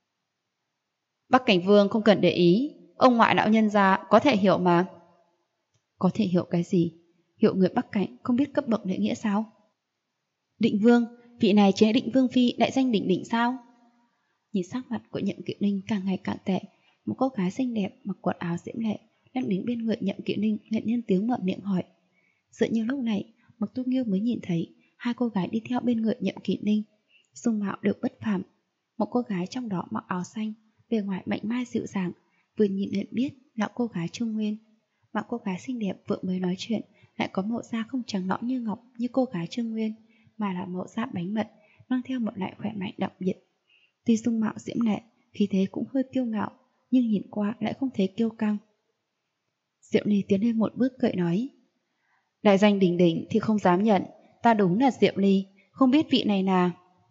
Bắc Cảnh vương không cần để ý, ông ngoại lão nhân gia có thể hiểu mà. Có thể hiểu cái gì? Hiểu người Bắc Cảnh không biết cấp bậc lễ nghĩa sao? Định vương, vị này chính là Định vương phi đại danh đỉnh đỉnh sao? Nhìn sắc mặt của Nhậm Kỵ Ninh càng ngày càng tệ, một cô gái xinh đẹp mặc quần áo diễm lệ đang đến bên người Nhậm Kỵ Ninh liền nhân tiếng mở miệng hỏi. Dựa như lúc này Mạc Tu Nghiêu mới nhìn thấy hai cô gái đi theo bên người Nhậm Kỵ Ninh, dung mạo đều bất phàm. Một cô gái trong đó mặc áo xanh, bề ngoài mảnh mai dịu dàng, vừa nhìn liền biết là cô gái Trung Nguyên. Mà cô gái xinh đẹp vừa mới nói chuyện lại có màu da không trắng nõn như ngọc như cô gái Trung Nguyên, mà là màu da bánh mật, mang theo một loại khỏe mạnh đặc biệt. Tuy dung mạo diễm lệ, khí thế cũng hơi kiêu ngạo, nhưng nhìn qua lại không thấy kiêu căng. Diệu Ly tiến lên một bước cười nói: đại danh đỉnh đỉnh thì không dám nhận, ta đúng là Diệu Ly, không biết vị này là.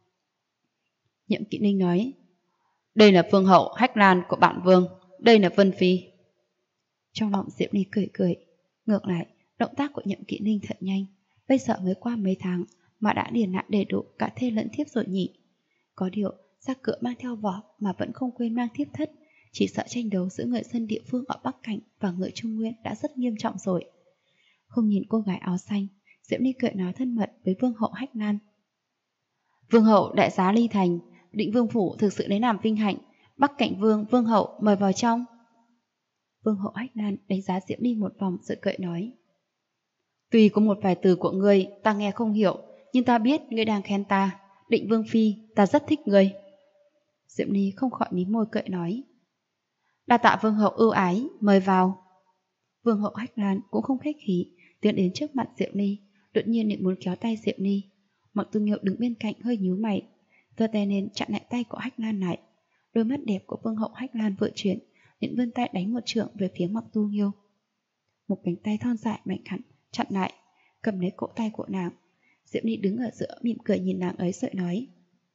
Nhậm Kỵ Ninh nói: đây là vương hậu Hách Lan của bản vương, đây là Vân Phi. Trong lòng Diệu Ly cười cười. Ngược lại, động tác của Nhậm Kỵ Ninh thật nhanh, bây giờ mới qua mấy tháng mà đã điền lại đầy đủ cả thê lẫn thiếp rồi nhỉ. Có điều ra cửa mang theo vỏ mà vẫn không quên mang thiếp thất, chỉ sợ tranh đấu giữa người dân địa phương ở Bắc Cảnh và người Trung Nguyên đã rất nghiêm trọng rồi. Không nhìn cô gái áo xanh, Diệu Ly cười nói thân mật với vương hậu Hách Lan: vương hậu đại giá Ly Thành, Định vương phủ thực sự lấy làm vinh hạnh, Bắc Cảnh vương, vương hậu mời vào trong. Vương hậu Hách Lan đánh giá Diệu Ly một vòng rồi cười nói: tuy có một vài từ của ngươi ta nghe không hiểu, nhưng ta biết ngươi đang khen ta. Định vương phi, ta rất thích ngươi. Diệu Ly không khỏi mím môi cười nói: đa tạ vương hậu ưu ái, mời vào. Vương hậu Hách Lan cũng không khách khí, tiến đến trước mặt Diệu Ly, đột nhiên định muốn kéo tay Diệu Ly. Mạc Tu Nghiêu đứng bên cạnh hơi nhíu mày, giơ tay lên chặn lại tay của Hách Lan lại. Đôi mắt đẹp của vương hậu Hách Lan vừa chuyển, liền vươn tay đánh một trượng về phía Mạc Tu Nghiêu. Một cánh tay thon dài mạnh hẳn chặn lại, cầm lấy cổ tay của nàng. Diệp Ly đứng ở giữa mỉm cười nhìn nàng ấy rồi nói: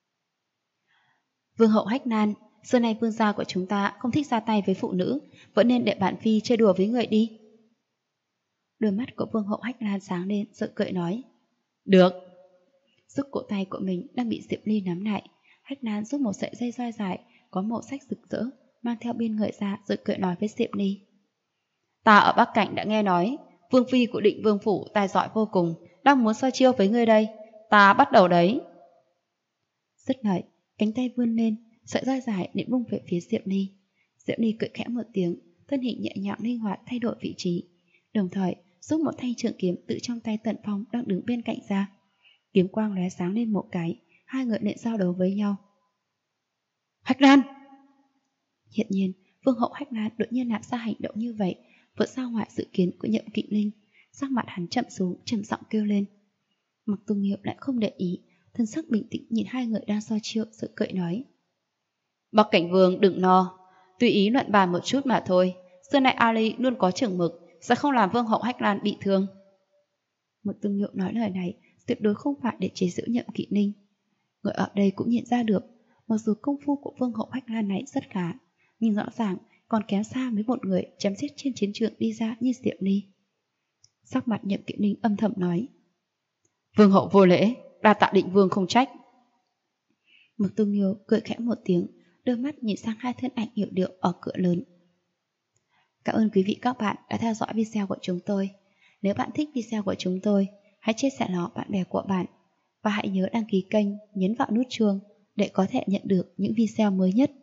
Vương hậu Hách Nan, xưa nay vương gia của chúng ta không thích ra tay với phụ nữ, vẫn nên để bản phi chơi đùa với người đi. Đôi mắt của vương hậu Hách Nan sáng lên rồi cười nói: Được. Giúp cổ tay của mình đang bị Diệp Ly nắm lại, Hách Nan rút một sợi dây roi dài có màu sắc rực rỡ mang theo bên người ra rồi cười nói với Diệp Ly: Ta ở Bắc Cảnh đã nghe nói vương phi của Định Vương phủ tài giỏi vô cùng, đang muốn so chiêu với ngươi đây. Ta bắt đầu đấy. Dứt lời, cánh tay vươn lên, sợi roi dài định vung về phía Diệp Ly. Diệp Ly cười khẽ một tiếng, thân hình nhẹ nhàng linh hoạt thay đổi vị trí, đồng thời rút một thanh trường kiếm từ trong tay Tần Phong đang đứng bên cạnh ra. Kiếm quang lóe sáng lên một cái, hai người lại giao đấu với nhau. Hách Lan! Hiện nhiên, vương hậu Hách Lan đột nhiên làm ra hành động như vậy, vượt ra ngoài dự kiến của Nhậm Kỵ Linh. Sắc mặt hắn chậm xuống, trầm giọng kêu lên. Mặc Tùng Hiệu lại không để ý, thân sắc bình tĩnh nhìn hai người đang so chiêu rồi cười nói: Bắc Cảnh Vương đừng lo, tùy ý luận bàn một chút mà thôi. Xưa nay Ali luôn có chừng mực, sẽ không làm vương hậu Hách Lan bị thương. Mặc Tùng Hiệu nói lời này tuyệt đối không phải để chế giễu Nhậm Kỵ Linh. Người ở đây cũng nhận ra được, mặc dù công phu của vương hậu Hách Lan này rất khá, nhưng rõ ràng còn kém xa với một người chém giết trên chiến trường đi ra như Diệp Ly. Sắc mặt Nhậm Kỵ Linh âm thầm nói: Vương hậu vô lễ, đa tạ Định Vương không trách. Mạc Tu Nghiêu cười khẽ một tiếng, đôi mắt nhìn sang hai thân ảnh hiệu điệu ở cửa lớn. Cảm ơn quý vị các bạn đã theo dõi video của chúng tôi. Nếu bạn thích video của chúng tôi, hãy chia sẻ nó bạn bè của bạn và hãy nhớ đăng ký kênh, nhấn vào nút chuông để có thể nhận được những video mới nhất.